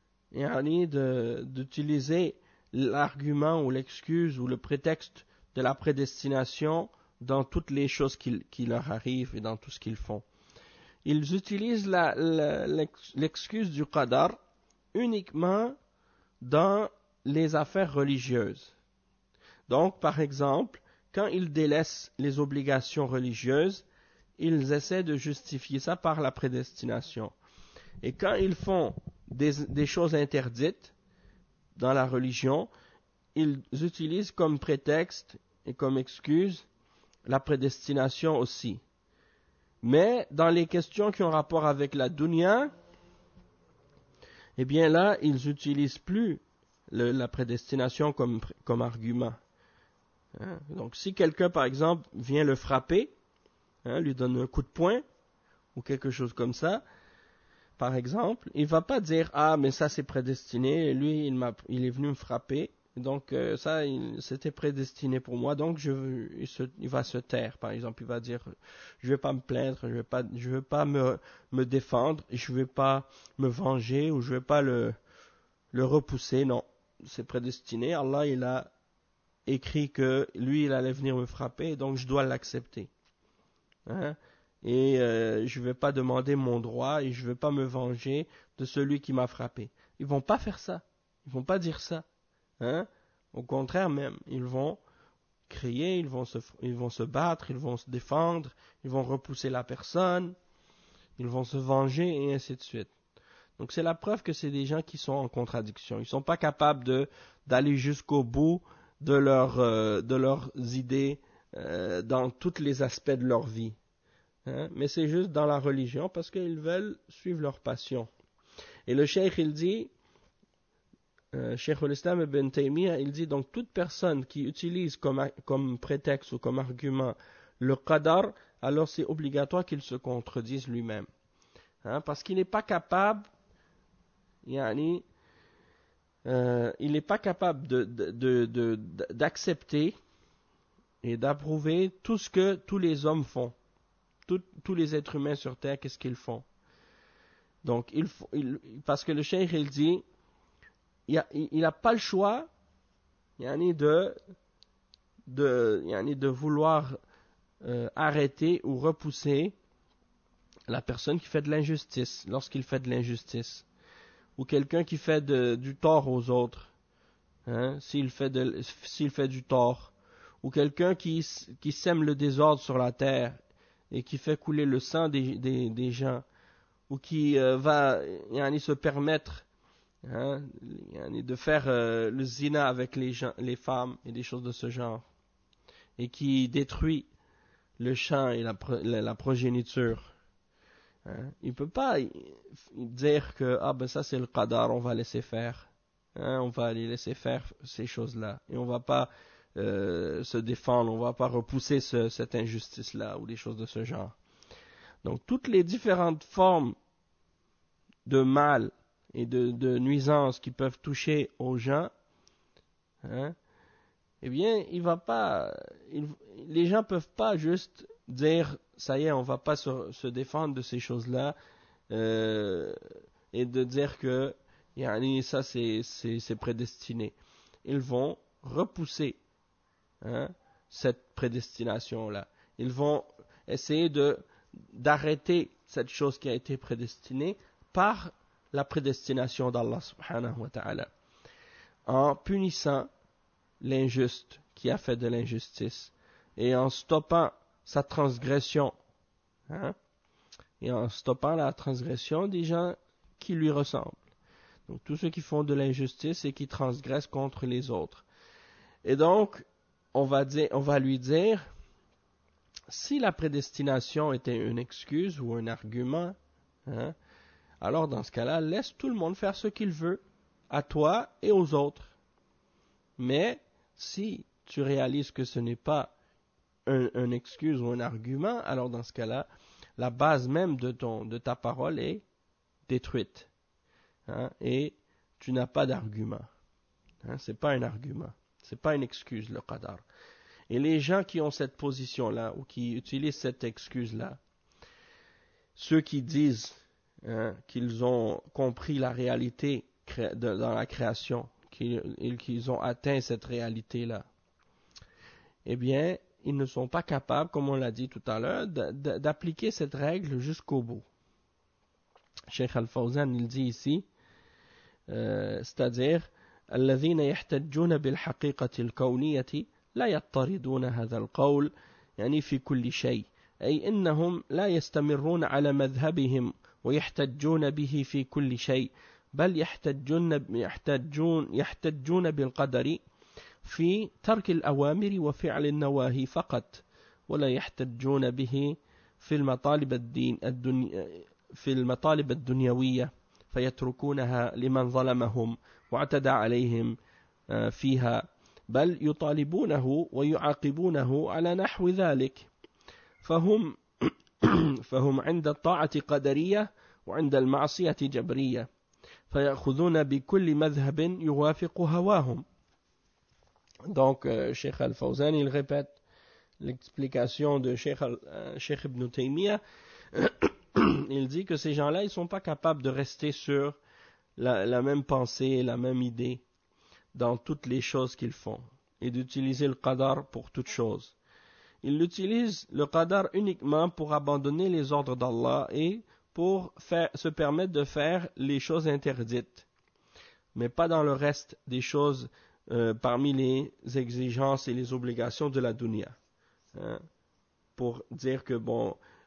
Speaker 1: d'utiliser l'argument ou l'excuse ou le prétexte de la prédestination dans toutes les choses qui leur arrivent et dans tout ce qu'ils font. Ils utilisent l'excuse du qadar uniquement dans les affaires religieuses. Donc, par exemple, quand ils délaissent les obligations religieuses, ils essaient de justifier ça par la prédestination. Et quand ils font des choses interdites dans la religion, ils utilisent comme prétexte et comme excuse la prédestination aussi. Mais dans les questions qui ont rapport avec la dunya, eh bien là, ils n'utilisent plus la prédestination comme argument. Donc si quelqu'un, par exemple, vient le frapper, lui donne un coup de poing, ou quelque chose comme ça, par exemple, il ne va pas dire « Ah, mais ça c'est prédestiné, lui il est venu me frapper, donc c'était prédestiné pour moi, donc il va se taire, par exemple, il va dire « Je ne vais pas me plaindre, je vais pas me défendre, je ne vais pas me venger, ou je ne vais pas le repousser, non, c'est prédestiné, Allah il a écrit que lui il allait venir me frapper, donc je dois l'accepter. » Et je ne vais pas demander mon droit et je ne vais pas me venger de celui qui m'a frappé. Ils ne vont pas faire ça. Ils ne vont pas dire ça. Au contraire même, ils vont crier, ils vont se battre, ils vont se défendre, ils vont repousser la personne, ils vont se venger et ainsi de suite. Donc c'est la preuve que c'est des gens qui sont en contradiction. Ils ne sont pas capables d'aller jusqu'au bout de leurs idées dans tous les aspects de leur vie. Hein? Mais c'est juste dans la religion parce qu'ils veulent suivre leur passion. Et le cheikh, il dit, Cheikh al-Islam ibn Taymiyyah, il dit donc toute personne qui utilise comme prétexte ou comme argument le qadar, alors c'est obligatoire qu'il se contredise lui-même. Hein? Parce qu'il n'est pas capable, il n'est pas capable d'accepter et d'approuver tout ce que tous les hommes font. Tous les êtres humains sur Terre, qu'est-ce qu'ils font? Donc, parce que le cheikh, il dit, il n'a pas le choix de vouloir arrêter ou repousser la personne qui fait de l'injustice, lorsqu'il fait de l'injustice, ou quelqu'un qui fait du tort aux autres, hein, s'il fait du tort, ou quelqu'un qui sème le désordre sur la terre et qui fait couler le sang des gens, ou qui va se permettre de faire le zina avec les femmes et des choses de ce genre, et qui détruit le champ et la progéniture. Hein? Il ne peut pas dire que ça c'est le qadar, on va laisser faire. Hein? On va les laisser faire ces choses-là. Et on ne va pas se défendre, on ne va pas repousser cette injustice-là ou des choses de ce genre. Donc toutes les différentes formes de mal et de nuisances qui peuvent toucher aux gens, hein, eh bien, les gens ne peuvent pas juste dire, ça y est, on ne va pas se défendre de ces choses-là, et de dire que ça c'est prédestiné. Ils vont repousser cette prédestination-là. Ils vont essayer d'arrêter cette chose qui a été prédestinée par la prédestination d'Allah subhanahu wa ta'ala, en punissant l'injuste qui a fait de l'injustice et en stoppant sa transgression, et en stoppant la transgression des gens qui lui ressemblent. Donc tous ceux qui font de l'injustice et qui transgressent contre les autres. Et donc on va lui dire, si la prédestination était une excuse ou un argument, alors dans ce cas-là, laisse tout le monde faire ce qu'il veut, à toi et aux autres. Mais si tu réalises que ce n'est pas un excuse ou un argument, alors dans ce cas-là, la base même de ta parole est détruite. Et tu n'as pas d'argument. Ce n'est pas un argument. Ce n'est pas une excuse, le qadar. Et les gens qui ont cette position-là, ou qui utilisent cette excuse-là, ceux qui disent qu'ils ont compris la réalité dans la création, qu'ils ont atteint cette réalité-là, eh bien, ils ne sont pas capables, comme on l'a dit tout à l'heure, d'appliquer cette règle jusqu'au bout. Cheikh Al-Fawzan, il dit ici, c'est-à-dire, الذين يحتجون بالحقيقة الكونية لا يضطردون هذا القول يعني في كل شيء أي إنهم لا يستمرون على مذهبهم ويحتجون به في كل شيء بل يحتجون بالقدر في ترك الأوامر وفعل النواهي فقط ولا يحتجون به في المطالب الدنيوية فيتركونها لمن ظلمهم واعتدى عليهم فيها بل يطالبونه ويعاقبونه على نحو ذلك فهم عند الطاعة قدرية وعند المعصية جبرية فيأخذون بكل مذهب يوافق هواهم. Donc, Cheikh Al-Fawzan, il répète l'explication de Cheikh Ibn Taymiyyah. Il dit que ces gens-là, ils ne sont pas capables de rester sur la même pensée, la même idée dans toutes les choses qu'ils font et d'utiliser le qadar pour toutes choses. Ils utilisent le qadar uniquement pour abandonner les ordres d'Allah et pour se permettre de faire les choses interdites, mais pas dans le reste des choses parmi les exigences et les obligations de la dunya. Pour dire que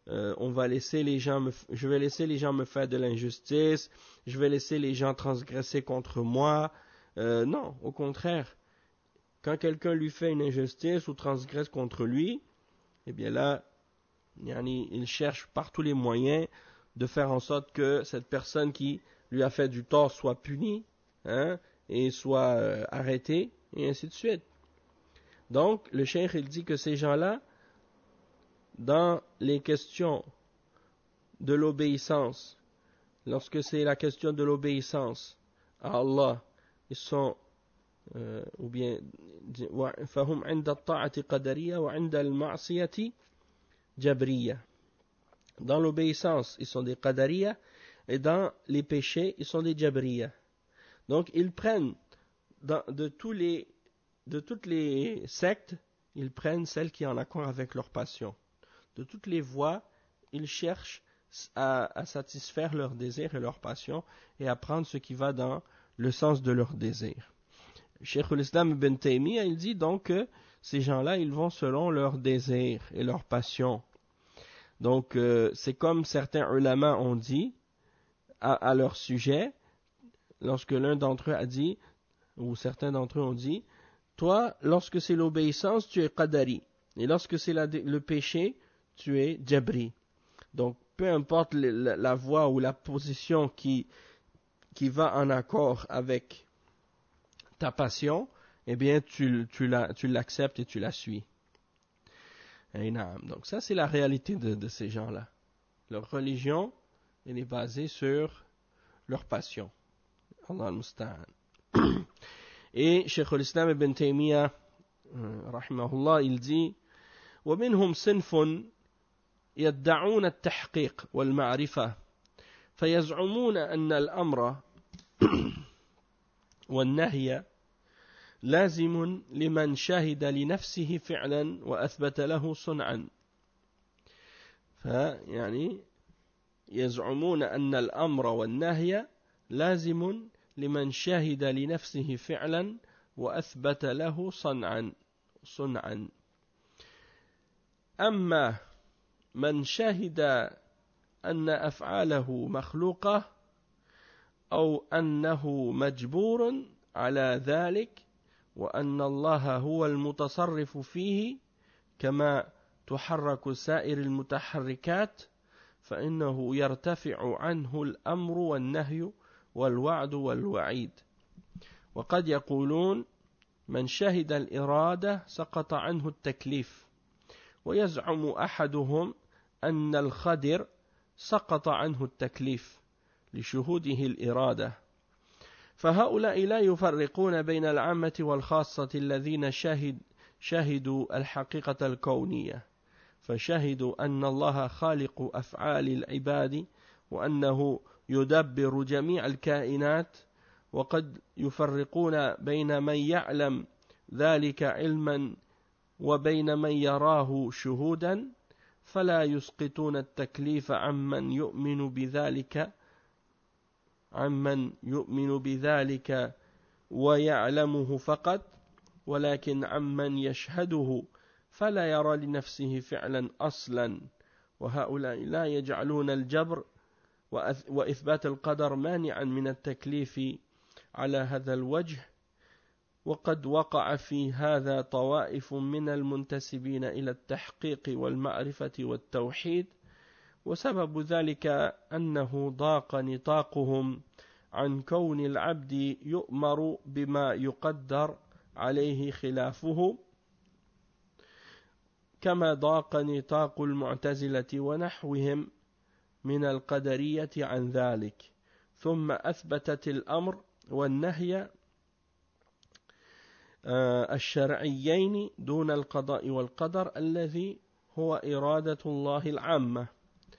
Speaker 1: je vais laisser les gens me faire de l'injustice, je vais laisser les gens transgresser contre moi. Non, au contraire. Quand quelqu'un lui fait une injustice ou transgresse contre lui, eh bien là, il cherche par tous les moyens de faire en sorte que cette personne qui lui a fait du tort soit punie, hein, et soit arrêtée, et ainsi de suite. Donc, le cheikh, il dit que ces gens-là, dans les questions de l'obéissance, lorsque c'est la question de l'obéissance à Allah, ils sont, ou bien, فهم عند الطاعة قدرية وعند المعصية جبرية. Dans l'obéissance, ils sont des qadariya, et dans les péchés, ils sont des jabriya. Donc, ils prennent de toutes les sectes, ils prennent celles qui sont en accord avec leur passion. De toutes les voies, ils cherchent à satisfaire leurs désirs et leurs passions et à prendre ce qui va dans le sens de leurs désirs. Cheikh al-Islam ibn Taymiyyah, il dit donc que ces gens-là, ils vont selon leurs désirs et leurs passions. Donc, c'est comme certains ulama ont dit à leur sujet, lorsque l'un d'entre eux a dit, ou certains d'entre eux ont dit, toi, lorsque c'est l'obéissance, tu es qadari, et lorsque c'est le péché, tu es jabri. Donc, peu importe la voie ou la position qui va en accord avec ta passion, eh bien, tu l'acceptes et tu la suis. Donc ça, c'est la réalité de ces gens-là. Leur religion, elle est basée sur leur passion. Allah al-Musta'an. Et Cheikh al-Islam ibn Taymiyyah, rahimahullah, il dit وَمِنْهُمْ صِنْفٌ يَدَّعُونَ التَّحْقِيقِ وَالْمَعْرِفَةِ فَيَزْعُمُونَ أَنَّ الْأَمْرَ والنهي لازم لمن شهد لنفسه فعلا وأثبت له صنعا. فيعني يزعمون أن الأمر والنهي لازم لمن شهد لنفسه فعلا وأثبت له صنعا. أما من شهد أن أفعاله مخلوقة أو أنه مجبور على ذلك وأن الله هو المتصرف فيه كما تحرك سائر المتحركات فإنه يرتفع عنه الأمر والنهي والوعد والوعيد. وقد يقولون من شهد الإرادة سقط عنه التكليف، ويزعم أحدهم أن الخدر سقط عنه التكليف لشهوده الإرادة. فهؤلاء لا يفرقون بين العامة والخاصة الذين شهدوا الحقيقة الكونية، فشهدوا أن الله خالق أفعال العباد وأنه يدبر جميع الكائنات، وقد يفرقون بين من يعلم ذلك علما وبين من يراه شهودا، فلا يسقطون التكليف عمن يؤمن بذلك ويعلمه فقط، ولكن عمن يشهده فلا يرى لنفسه فعلا أصلا. وهؤلاء لا يجعلون الجبر وإثبات القدر مانعا من التكليف على هذا الوجه، وقد وقع في هذا طوائف من المنتسبين إلى التحقيق والمعرفة والتوحيد، وسبب ذلك أنه ضاق نطاقهم عن كون العبد يؤمر بما يقدر عليه خلافه، كما ضاق نطاق المعتزلة ونحوهم من القدرية عن ذلك. ثم أثبتت الأمر والنهي الشرعيين دون القضاء والقدر الذي هو إرادة الله العامة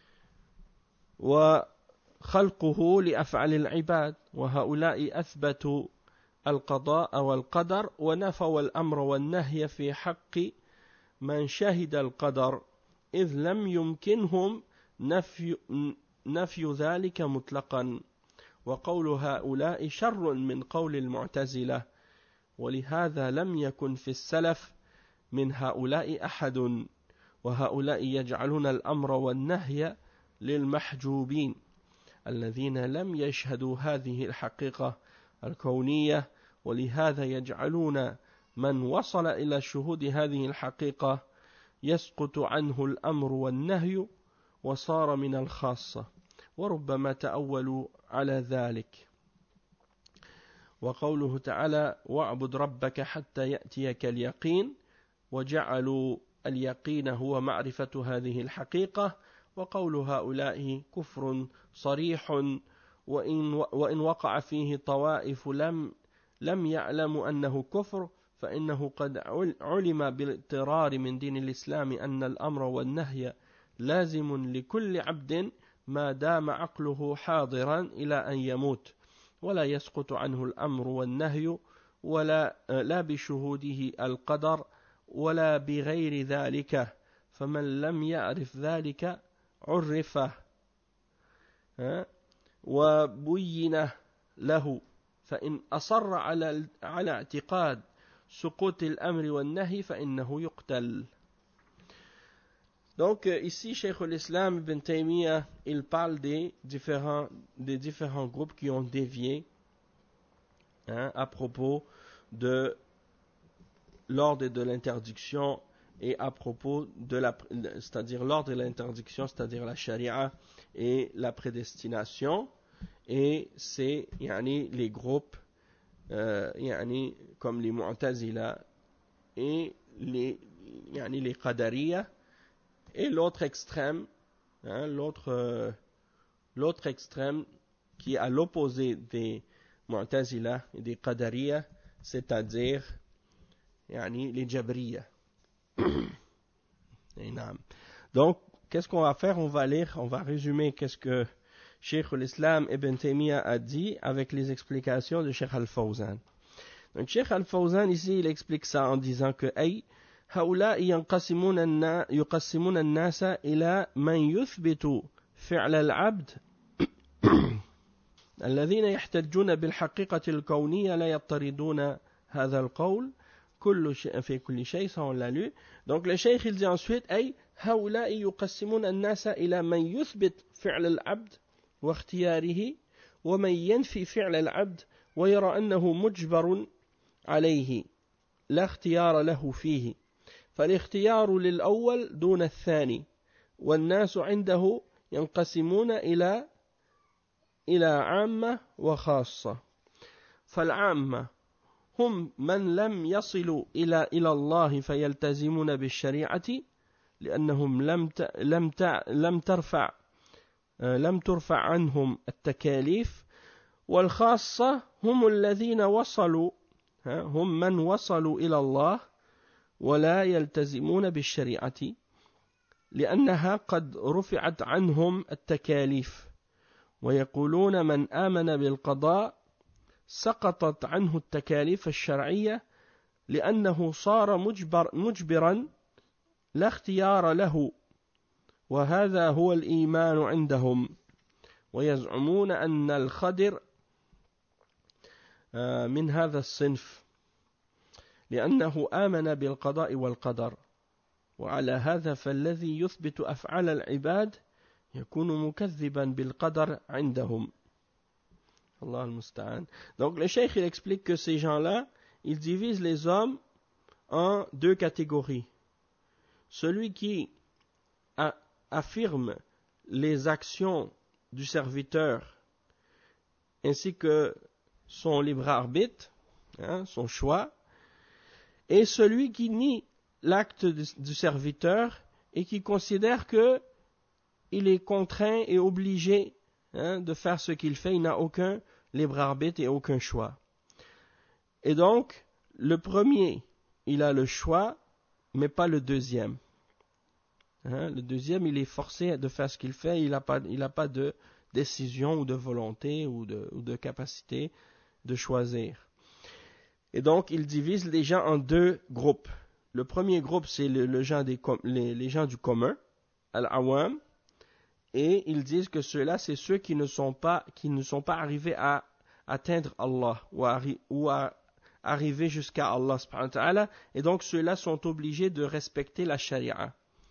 Speaker 1: وخلقه لأفعال العباد. وهؤلاء أثبتوا القضاء والقدر ونفوا الأمر والنهي في حق من شهد القدر، إذ لم يمكنهم نفي ذلك مطلقا. وقول هؤلاء شر من قول المعتزلة، ولهذا لم يكن في السلف من هؤلاء أحد، وهؤلاء يجعلون الأمر والنهي للمحجوبين الذين لم يشهدوا هذه الحقيقة الكونية، ولهذا يجعلون من وصل إلى شهود هذه الحقيقة يسقط عنه الأمر والنهي وصار من الخاصة، وربما تأولوا على ذلك. وقوله تعالى واعبد ربك حتى يأتيك اليقين، وجعلوا اليقين هو معرفة هذه الحقيقة. وقول هؤلاء كفر صريح، وإن وقع فيه طوائف لم يعلموا أنه كفر، فإنه قد علم بالاضطرار من دين الإسلام أن الأمر والنهي لازم لكل عبد ما دام عقله حاضرا إلى أن يموت، ولا يسقط عنه الأمر والنهي لا بشهوده القدر ولا بغير ذلك. فمن لم يعرف ذلك عرفه وبين له، فإن أصر على اعتقاد سقوط الأمر والنهي فإنه يقتل. Donc ici, Cheikh l'Islam Ibn Taymiyyah, il parle des différents groupes qui ont dévié à propos de l'ordre de l'interdiction et à propos de c'est-à-dire l'ordre de l'interdiction, c'est-à-dire la charia et la prédestination. Et c'est les groupes comme les Mu'tazila et les Qadariya. Et l'autre extrême, l'autre extrême qui est à l'opposé des Mu'tazila et des Qadariya, c'est-à-dire les Jabriya. Donc, qu'est-ce qu'on va faire? On va résumer qu'est-ce que Cheikh l'Islam Ibn Taymiyyah a dit avec les explications de Cheikh Al-Fawzan. Donc, Cheikh Al-Fawzan ici, il explique ça en disant que هؤلاء يقسمون الناس إلى من يثبت فعل العبد الذين يحتجون بالحقيقة الكونية لا يضطردون هذا القول كل شيء في كل شيء. Ça on l'a lu. Donc le cheikh il dit ensuite هؤلاء يقسمون الناس إلى من يثبت فعل العبد واختياره ومن ينفي فعل العبد ويرى أنه مجبر عليه لا اختيار له فيه، فالاختيار للأول دون الثاني، والناس عنده ينقسمون إلى عامة وخاصة. فالعامة هم من لم يصلوا إلى الله فيلتزمون بالشريعة لأنهم لم ترفع عنهم التكاليف، والخاصة هم الذين وصلوا هم من وصلوا إلى الله ولا يلتزمون بالشريعة لأنها قد رفعت عنهم التكاليف، ويقولون من آمن بالقضاء سقطت عنه التكاليف الشرعية لأنه صار مجبرا لا اختيار له، وهذا هو الإيمان عندهم. ويزعمون أن الخدر من هذا الصنف لأنه آمن بالقضاء والقدر، وعلى هذا فالذي يثبت أفعال العباد يكون مكذبا بالقدر عندهم. Allah al-Musta'an. Donc le cheikh il explique que ces gens-là, ils divisent les hommes en deux catégories. Celui qui affirme les actions du serviteur ainsi que son libre arbitre, son choix, et celui qui nie l'acte du serviteur et qui considère que il est contraint et obligé de faire ce qu'il fait, il n'a aucun libre arbitre et aucun choix. Et donc, le premier, il a le choix, mais pas le deuxième. Le deuxième, il est forcé de faire ce qu'il fait, il n'a pas de décision ou de volonté ou de capacité de choisir. Et donc, il divise les gens en deux groupes. Le premier groupe, c'est les gens du commun, al-awam, et ils disent que ceux-là, c'est ceux qui ne sont pas arrivés à atteindre Allah ou à arriver jusqu'à Allah subhanahu wa ta'ala, et donc ceux-là sont obligés de respecter la charia.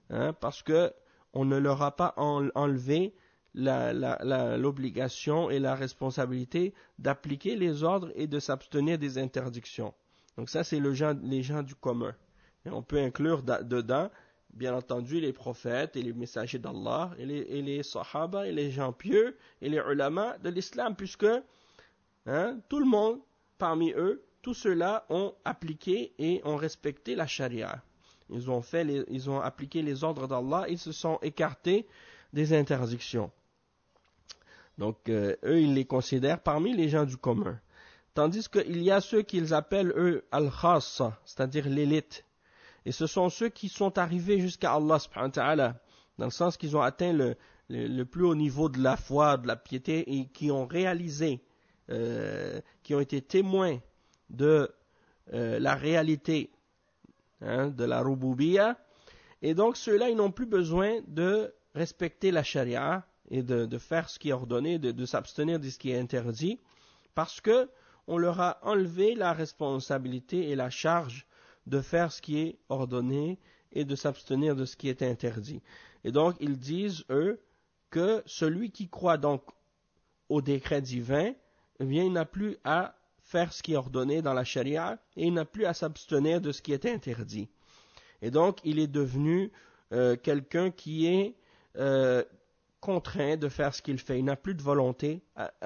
Speaker 1: parce que on ne leur a pas enlevé l'obligation et la responsabilité d'appliquer les ordres et de s'abstenir des interdictions. Donc ça, c'est les gens du commun. Et on peut inclure dedans, bien entendu, les prophètes et les messagers d'Allah, et les sahaba, et les gens pieux, et les ulama de l'islam, puisque tout le monde, parmi eux, tous ceux-là ont appliqué et ont respecté la charia. Ils ont appliqué les ordres d'Allah, ils se sont écartés des interdictions. Donc, eux, ils les considèrent parmi les gens du commun. Tandis qu'il y a ceux qu'ils appellent, eux, al-khassa, c'est-à-dire l'élite. Et ce sont ceux qui sont arrivés jusqu'à Allah subhanahu wa ta'ala, dans le sens qu'ils ont atteint le plus haut niveau de la foi, de la piété, et qui ont réalisé, qui ont été témoins de la réalité de la rububiyya. Et donc, ceux-là, ils n'ont plus besoin de respecter la charia et de faire ce qui est ordonné, de s'abstenir de ce qui est interdit, parce que on leur a enlevé la responsabilité et la charge de faire ce qui est ordonné et de s'abstenir de ce qui est interdit. Et donc, ils disent, eux, que celui qui croit donc au décret divin, eh bien, il n'a plus à faire ce qui est ordonné dans la charia et il n'a plus à s'abstenir de ce qui est interdit. Et donc, il est devenu quelqu'un qui est contraint de faire ce qu'il fait. Il n'a plus de volonté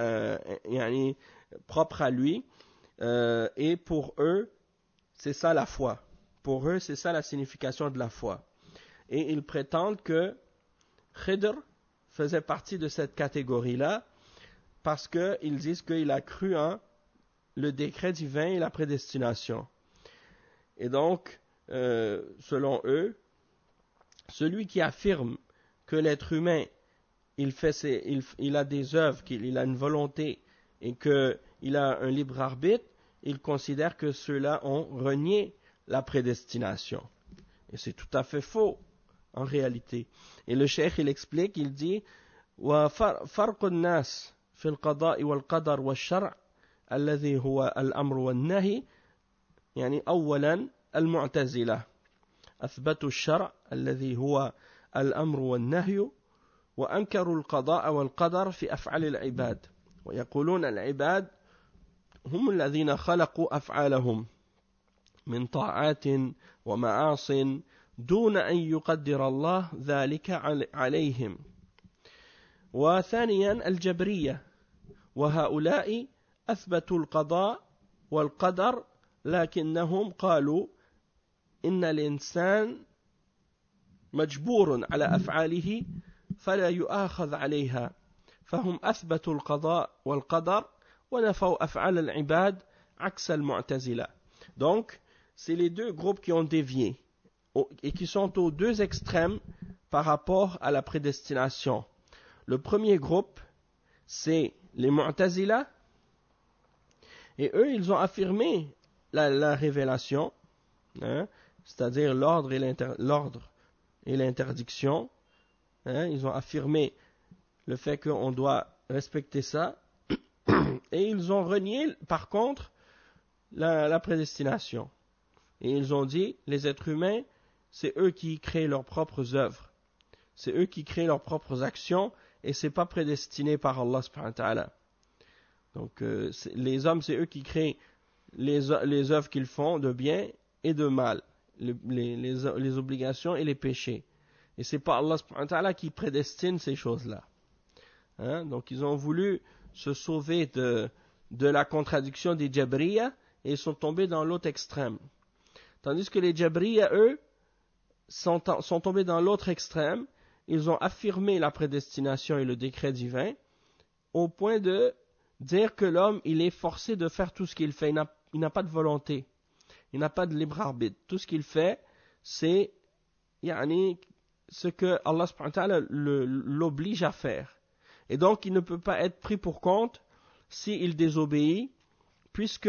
Speaker 1: propre à lui. Et pour eux, c'est ça la foi. Pour eux, c'est ça la signification de la foi. Et ils prétendent que Khidr faisait partie de cette catégorie-là parce qu'ils disent qu'il a cru en le décret divin et la prédestination. Et donc, selon eux, celui qui affirme que l'être humain, il a des œuvres, qu'il a une volonté et qu'il a un libre arbitre, il considère que ceux-là ont renié la prédestination. Et c'est tout à fait faux, en réalité. Et le cheikh, il explique, il dit وَفَرْقُ النَّاسِ فِي الْقَضَاءِ وَالْقَدَرِ وَالشَّرْعِ الَّذِي هُوَ الْأَمْرُ وَالنَّهِي يعني أولا المعتزلة أثبتوا الشرع الذي هو الأمر والنهي وأنكروا القضاء والقدر في أفعال العباد ويقولون العباد هم الذين خلقوا أفعالهم من طاعات ومعاص دون أن يقدر الله ذلك عليهم. وثانيا الجبرية وهؤلاء أثبتوا القضاء والقدر لكنهم قالوا إن الإنسان مجبور على أفعاله فلا يؤاخذ عليها فهم أثبتوا القضاء والقدر ونفوا أفعال العباد عكس المعتزلة. Donc, c'est les deux groupes qui ont dévié et qui sont aux deux extrêmes par rapport à la prédestination. Le premier groupe, c'est les Mu'tazila, et eux, ils ont affirmé la révélation, c'est-à-dire l'ordre et l'interdiction. Ils ont affirmé le fait qu'on doit respecter ça, et ils ont renié, par contre, la prédestination. Et ils ont dit, les êtres humains, c'est eux qui créent leurs propres œuvres. C'est eux qui créent leurs propres actions, et c'est pas prédestiné par Allah subhanahu wa ta'ala. Donc, les hommes, c'est eux qui créent les œuvres qu'ils font de bien et de mal, les obligations et les péchés. Et c'est pas Allah subhanahu wa ta'ala qui prédestine ces choses-là. Donc, ils ont voulu se sauver de la contradiction des Jabriya, et ils sont tombés dans l'autre extrême. Tandis que les Jabriya, eux, sont tombés dans l'autre extrême. Ils ont affirmé la prédestination et le décret divin au point de dire que l'homme, il est forcé de faire tout ce qu'il fait. Il n'a pas de volonté. Il n'a pas de libre arbitre. Tout ce qu'il fait, c'est ce que Allah subhanahu wa ta'ala l'oblige à faire. Et donc, il ne peut pas être pris pour compte s'il désobéit, puisque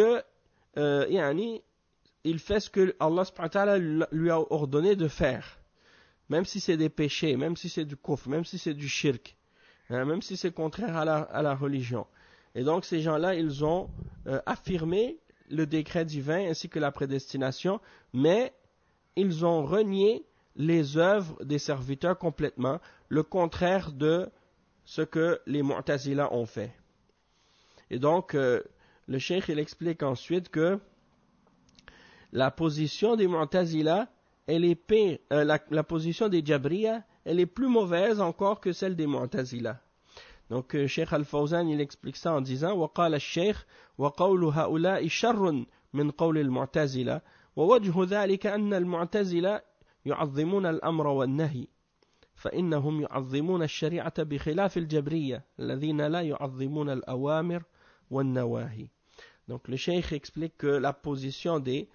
Speaker 1: il fait ce que Allah subhanahu wa ta'ala lui a ordonné de faire. Même si c'est des péchés, même si c'est du kufr, même si c'est du shirk, même si c'est contraire à la religion. Et donc ces gens-là, ils ont affirmé le décret divin ainsi que la prédestination, mais ils ont renié les œuvres des serviteurs complètement, le contraire de ce que les Mu'tazila ont fait. Et donc, le cheikh il explique ensuite que la position des Mu'tazila, elle est pire, la position des Jabriya, elle est plus mauvaise encore que celle des Mu'tazila. Donc, Cheikh Al-Fawzan, il explique ça en disant وقال الشيخ وقول هؤلاء شر من قول المعتزلة ووجه ذلك أن المعتزلة يعظمون الأمر والنهي فإنهم يعظمون الشريعة بخلاف الجبرية الذين لا يعظمون الأوامر والنواهي. Donc, le Cheikh explique que la position des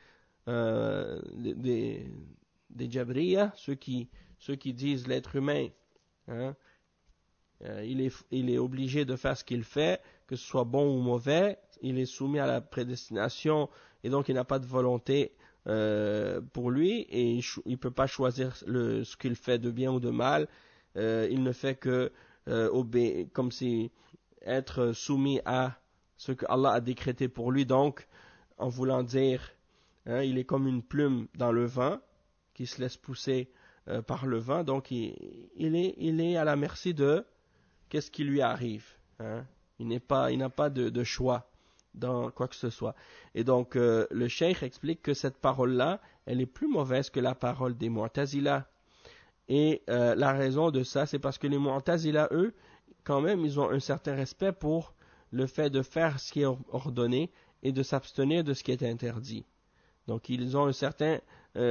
Speaker 1: Jabriya, ceux qui disent l'être humain, hein, il est obligé de faire ce qu'il fait, que ce soit bon ou mauvais, il est soumis à la prédestination et donc il n'a pas de volonté pour lui et il ne peut pas choisir ce qu'il fait de bien ou de mal, il ne fait que comme si être soumis à ce que Allah a décrété pour lui, donc en voulant dire il est comme une plume dans le vent qui se laisse pousser par le vent, donc il est à la merci de qu'est-ce qui lui arrive, hein? Il n'a pas de choix dans quoi que ce soit. Et donc, le cheikh explique que cette parole-là, elle est plus mauvaise que la parole des Mu'tazila. Et la raison de ça, c'est parce que les Mu'tazila, eux, quand même, ils ont un certain respect pour le fait de faire ce qui est ordonné et de s'abstenir de ce qui est interdit. Donc, ils ont un certain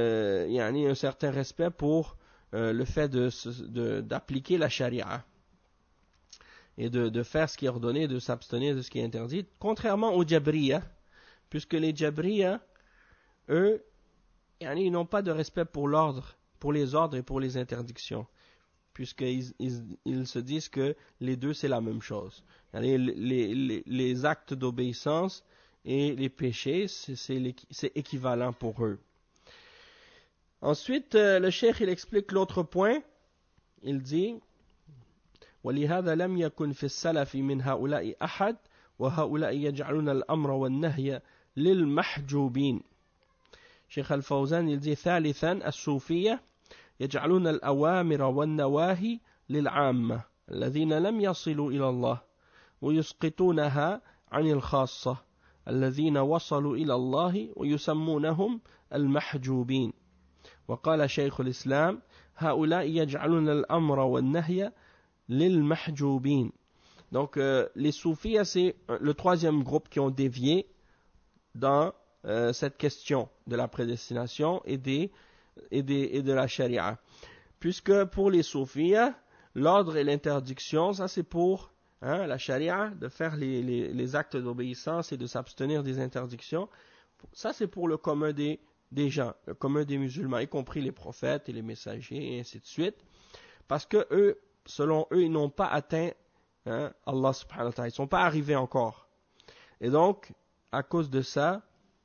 Speaker 1: respect pour le fait d'appliquer la charia et de faire ce qui est ordonné, de s'abstenir de ce qui est interdit, contrairement aux Jabriya, puisque les Jabriya, eux, ils n'ont pas de respect pour l'ordre, pour les ordres et pour les interdictions, puisqu'ils se disent que les deux c'est la même chose. Les actes d'obéissance et les péchés, c'est équivalent pour eux. Ensuite, le cheikh il explique l'autre point, il dit ولهذا لم يكن في السلف من هؤلاء أحد وهؤلاء يجعلون الأمر والنهي للمحجوبين. شيخ الفوزان يلزي ثالثا الصوفية يجعلون الأوامر والنواهي للعامة الذين لم يصلوا إلى الله ويسقطونها عن الخاصة الذين وصلوا إلى الله ويسمونهم المحجوبين. وقال شيخ الإسلام هؤلاء يجعلون الأمر والنهي lil mahjoubin. Donc les soufis, c'est le troisième groupe qui ont dévié dans cette question de la prédestination et de la charia. Puisque pour les soufis, l'ordre et l'interdiction, ça c'est pour la charia, de faire les actes d'obéissance et de s'abstenir des interdictions. Ça c'est pour le commun des gens, le commun des musulmans, y compris les prophètes et les messagers et ainsi de suite. Parce que eux, selon eux, ils n'ont pas atteint Allah subhanahu wa ta'ala. Ils ne sont pas arrivés encore. Et donc, à cause de ça,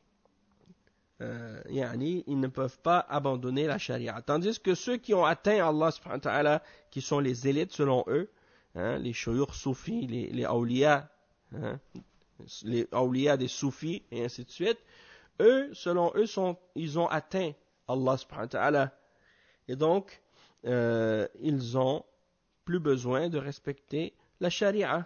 Speaker 1: ils ne peuvent pas abandonner la charia. Tandis que ceux qui ont atteint Allah subhanahu wa ta'ala, qui sont les élites selon eux, les shuyukh soufis, les awliya, les awliya des soufis, et ainsi de suite, eux, selon eux, ils ont atteint Allah subhanahu wa ta'ala. Et donc, ils ont plus besoin de respecter la charia.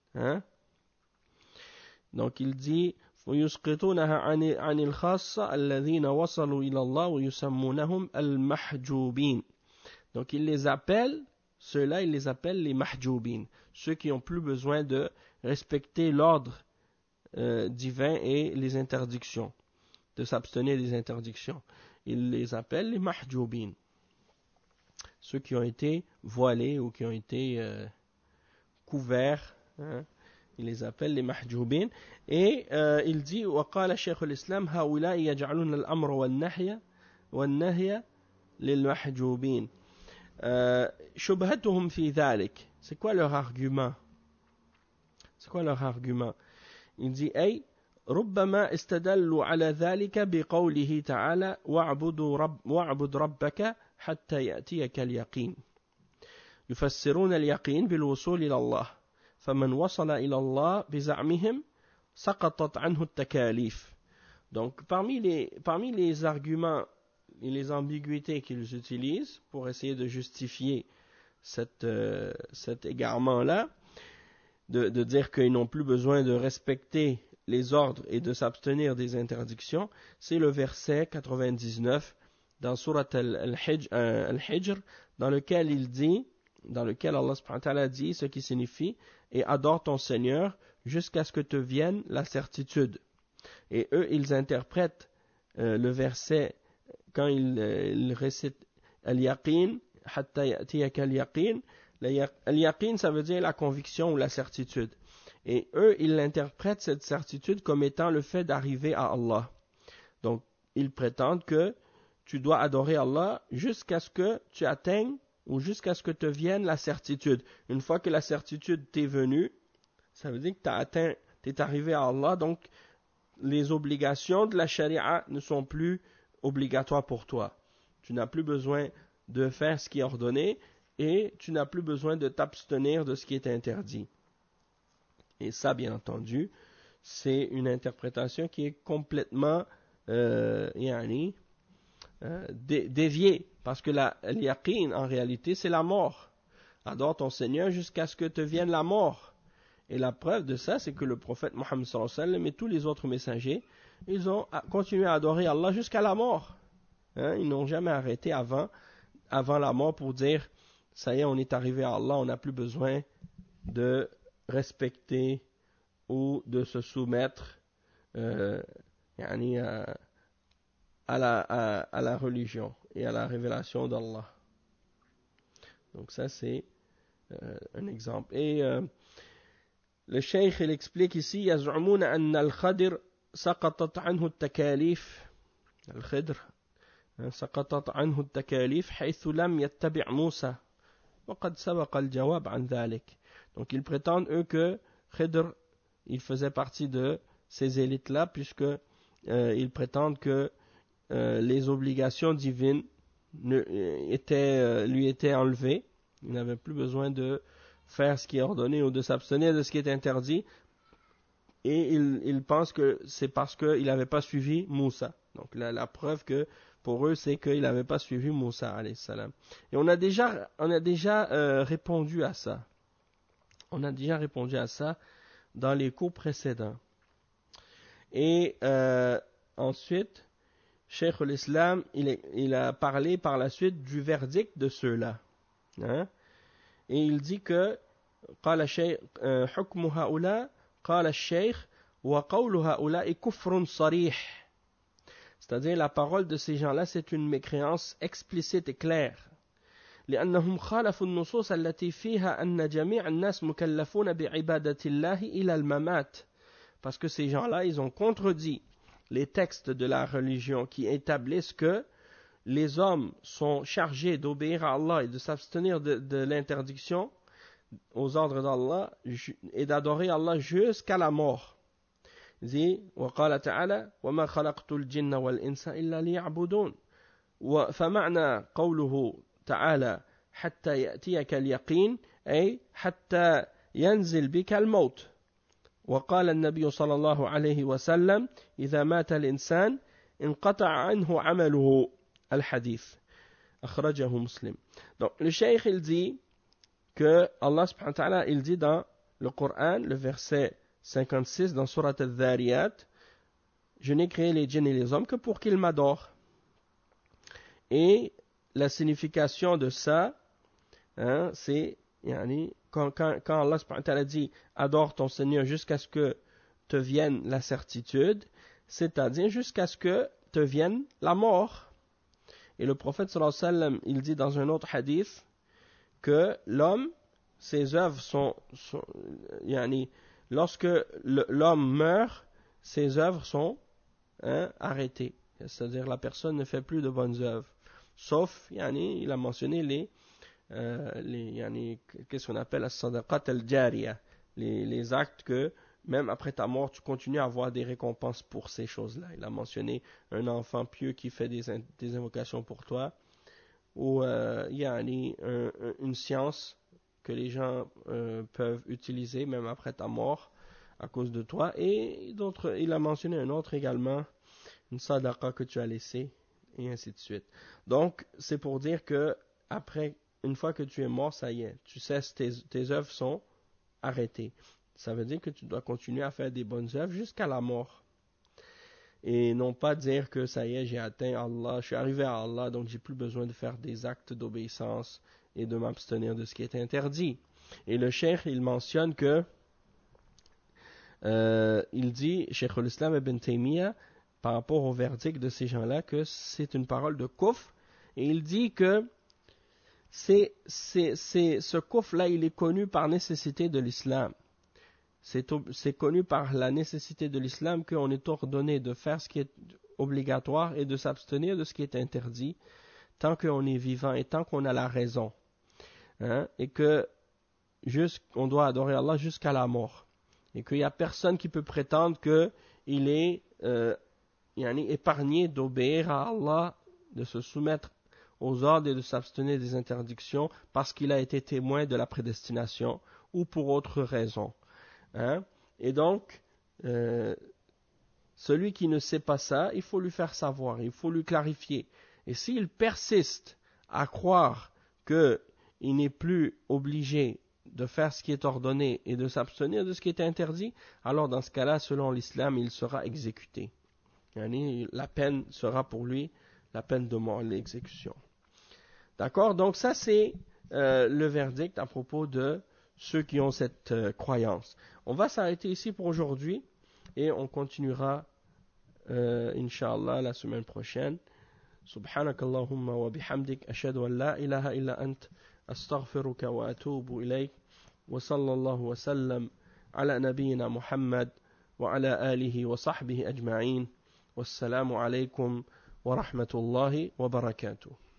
Speaker 1: Donc il dit ويسقطونها عن الخاصة الذين وصلوا إلى الله ويسمونهم المحجوبين. Donc il les appelle, ceux-là il les appelle les mahjoubin, ceux qui ont plus besoin de respecter l'ordre divin et les interdictions, de s'abstenir des interdictions. Il les appelle les mahjoubin, ceux qui ont été voilés ou qui ont été couverts, il les appelle les mahjoubin. Et il dit وقال شيخ الإسلام هؤلاء يجعلون الأمر والنهي للمحجوبين. شبهتهم في ذلك. C'est quoi leur argument? Il dit أي ربما استدلوا على ذلك بقوله تعالى واعبد ربك حتى يأتيك اليقين. يفسرون اليقين بالوصول إلى الله فمن وصل إلى الله بزعمهم سقطت عنه التكاليف. Donc parmi les arguments les ambiguïtés qu'ils utilisent pour essayer de justifier cet égarement-là, de dire qu'ils n'ont plus besoin de respecter les ordres et de s'abstenir des interdictions, c'est le verset 99 dans Surat Al-Hijr, dans lequel Allah subhanahu wa ta'ala dit ce qui signifie « Et adore ton Seigneur jusqu'à ce que te vienne la certitude ». Et eux, ils interprètent le verset quand ils récitent Al-Yaqin, « Hatta ya'tiyaka al-Yaqin ». Al-Yaqin, ça veut dire la conviction ou la certitude. Et eux, ils l'interprètent cette certitude comme étant le fait d'arriver à Allah. Donc, ils prétendent que tu dois adorer Allah jusqu'à ce que tu atteignes ou jusqu'à ce que te vienne la certitude. Une fois que la certitude t'est venue, ça veut dire que tu es arrivé à Allah, donc les obligations de la charia ne sont plus obligatoires pour toi. Tu n'as plus besoin de faire ce qui est ordonné et tu n'as plus besoin de t'abstenir de ce qui est interdit. Et ça, bien entendu, c'est une interprétation qui est complètement déviée. Parce que l'yaqin, en réalité, c'est la mort. Adore ton Seigneur jusqu'à ce que te vienne la mort. Et la preuve de ça, c'est que le prophète Mohammed sallallahu alayhi wa sallam et tous les autres messagers, ils ont continué à adorer Allah jusqu'à la mort. Ils n'ont jamais arrêté avant la mort pour dire, ça y est, on est arrivé à Allah, on n'a plus besoin de respecter ou de se soumettre à la religion et à la révélation d'Allah. Donc ça c'est un exemple. Et le cheikh il explique ici يزعمون أن الخضر سقطت عنه التكاليف الخضر سقطت عنه التكاليف حيث لم يتبع موسى وقد سبق الجواب عن ذلك. Donc ils prétendent eux que Khidr il faisait partie de ces élites-là puisque ils prétendent que les obligations divines lui étaient enlevées. Il n'avait plus besoin de faire ce qui est ordonné ou de s'abstenir de ce qui est interdit. Et ils pensent que c'est parce qu'il n'avait pas suivi Moussa. Donc la preuve que pour eux c'est qu'il n'avait pas suivi Moussa alayhi salam. Et on a déjà répondu à ça. On a déjà répondu à ça dans les cours précédents. Et ensuite, Cheikh l'Islam, il a parlé par la suite du verdict de ceux-là. Et il dit que قال الشيخ حكم هؤلاء قال الشيخ وقول هؤلاء كفر صريح. C'est-à-dire la parole de ces gens-là, c'est une mécréance explicite et claire. لأنهم خالفوا النصوص التي فيها أن جميع الناس مكلفون بعبادة الله إلى الممات. Parce que ces gens-là, ils ont contredit les textes de la religion qui établissent que les hommes sont chargés d'obéir à Allah et de s'abstenir de l'interdiction aux ordres d'Allah et d'adorer Allah jusqu'à la mort. Il dit وقال تعالى وما خلقت الجن والإنس إلا ليعبدون. فمعنى قوله تعالى حتى يأتيك اليقين أي حتى ينزل بك الموت. وقال النبي صلى الله عليه وسلم إذا مات الإنسان انقطع عنه عمله. الحديث أخرجه مسلم. Donc le cheikh il dit que Allah subhanahu wa ta'ala il dit dans le Coran le verset 56 dans Surat Al-Dhariyat, je n'ai créé les djinns et les hommes que pour qu'ils m'adorent. Et la signification de ça, c'est quand Allah subhanahu wa ta'ala dit adore ton Seigneur jusqu'à ce que te vienne la certitude, c'est-à-dire jusqu'à ce que te vienne la mort. Et le prophète sallallahu alayhi wa sallam, il dit dans un autre hadith que l'homme, ses œuvres lorsque l'homme meurt, ses œuvres sont arrêtées. C'est-à-dire la personne ne fait plus de bonnes œuvres. Sauf, il a mentionné qu'est-ce qu'on appelle as-sadaqat al-jariya, les actes que même après ta mort, tu continues à avoir des récompenses pour ces choses-là. Il a mentionné un enfant pieux qui fait des invocations pour toi, ou une science que les gens peuvent utiliser même après ta mort à cause de toi. Et d'autres, il a mentionné un autre également, une sadaqa que tu as laissée et ainsi de suite. Donc, c'est pour dire que après, une fois que tu es mort, ça y est, tu cesses, tes œuvres sont arrêtées. Ça veut dire que tu dois continuer à faire des bonnes œuvres jusqu'à la mort. Et non pas dire que ça y est, j'ai atteint Allah, je suis arrivé à Allah, donc j'ai plus besoin de faire des actes d'obéissance et de m'abstenir de ce qui est interdit. Et le cheikh, il mentionne que, il dit, Cheikh al-Islam ibn Taymiyyah, par rapport au verdict de ces gens-là, que c'est une parole de kufr, et il dit que ce kufr-là, il est connu par nécessité de l'islam. C'est connu par la nécessité de l'islam qu'on est ordonné de faire ce qui est obligatoire et de s'abstenir de ce qui est interdit, tant qu'on est vivant et tant qu'on a la raison. Hein, et que on doit adorer Allah jusqu'à la mort. Et qu'il n'y a personne qui peut prétendre qu'il est épargné d'obéir à Allah, de se soumettre aux ordres et de s'abstenir des interdictions parce qu'il a été témoin de la prédestination ou pour autre raison. Hein? Et donc, celui qui ne sait pas ça, il faut lui faire savoir, il faut lui clarifier. Et s'il persiste à croire qu'il n'est plus obligé de faire ce qui est ordonné et de s'abstenir de ce qui est interdit, alors dans ce cas-là, selon l'islam, il sera exécuté. La peine sera pour lui la peine de mort, l'exécution. D'accord? Donc ça, c'est le verdict à propos de ceux qui ont cette croyance. On va s'arrêter ici pour aujourd'hui et on continuera, Inch'Allah, la semaine prochaine. Subhanakallahumma wa bihamdik, ashhadu an la ilaha illa ant, astaghfiruka wa atubu ilayk, wa sallallahu wa sallam ala nabiyyina Muhammad wa ala alihi wa sahbihi ajma'in. Wassalamu alaykum wa rahmatullahi wa barakatuh.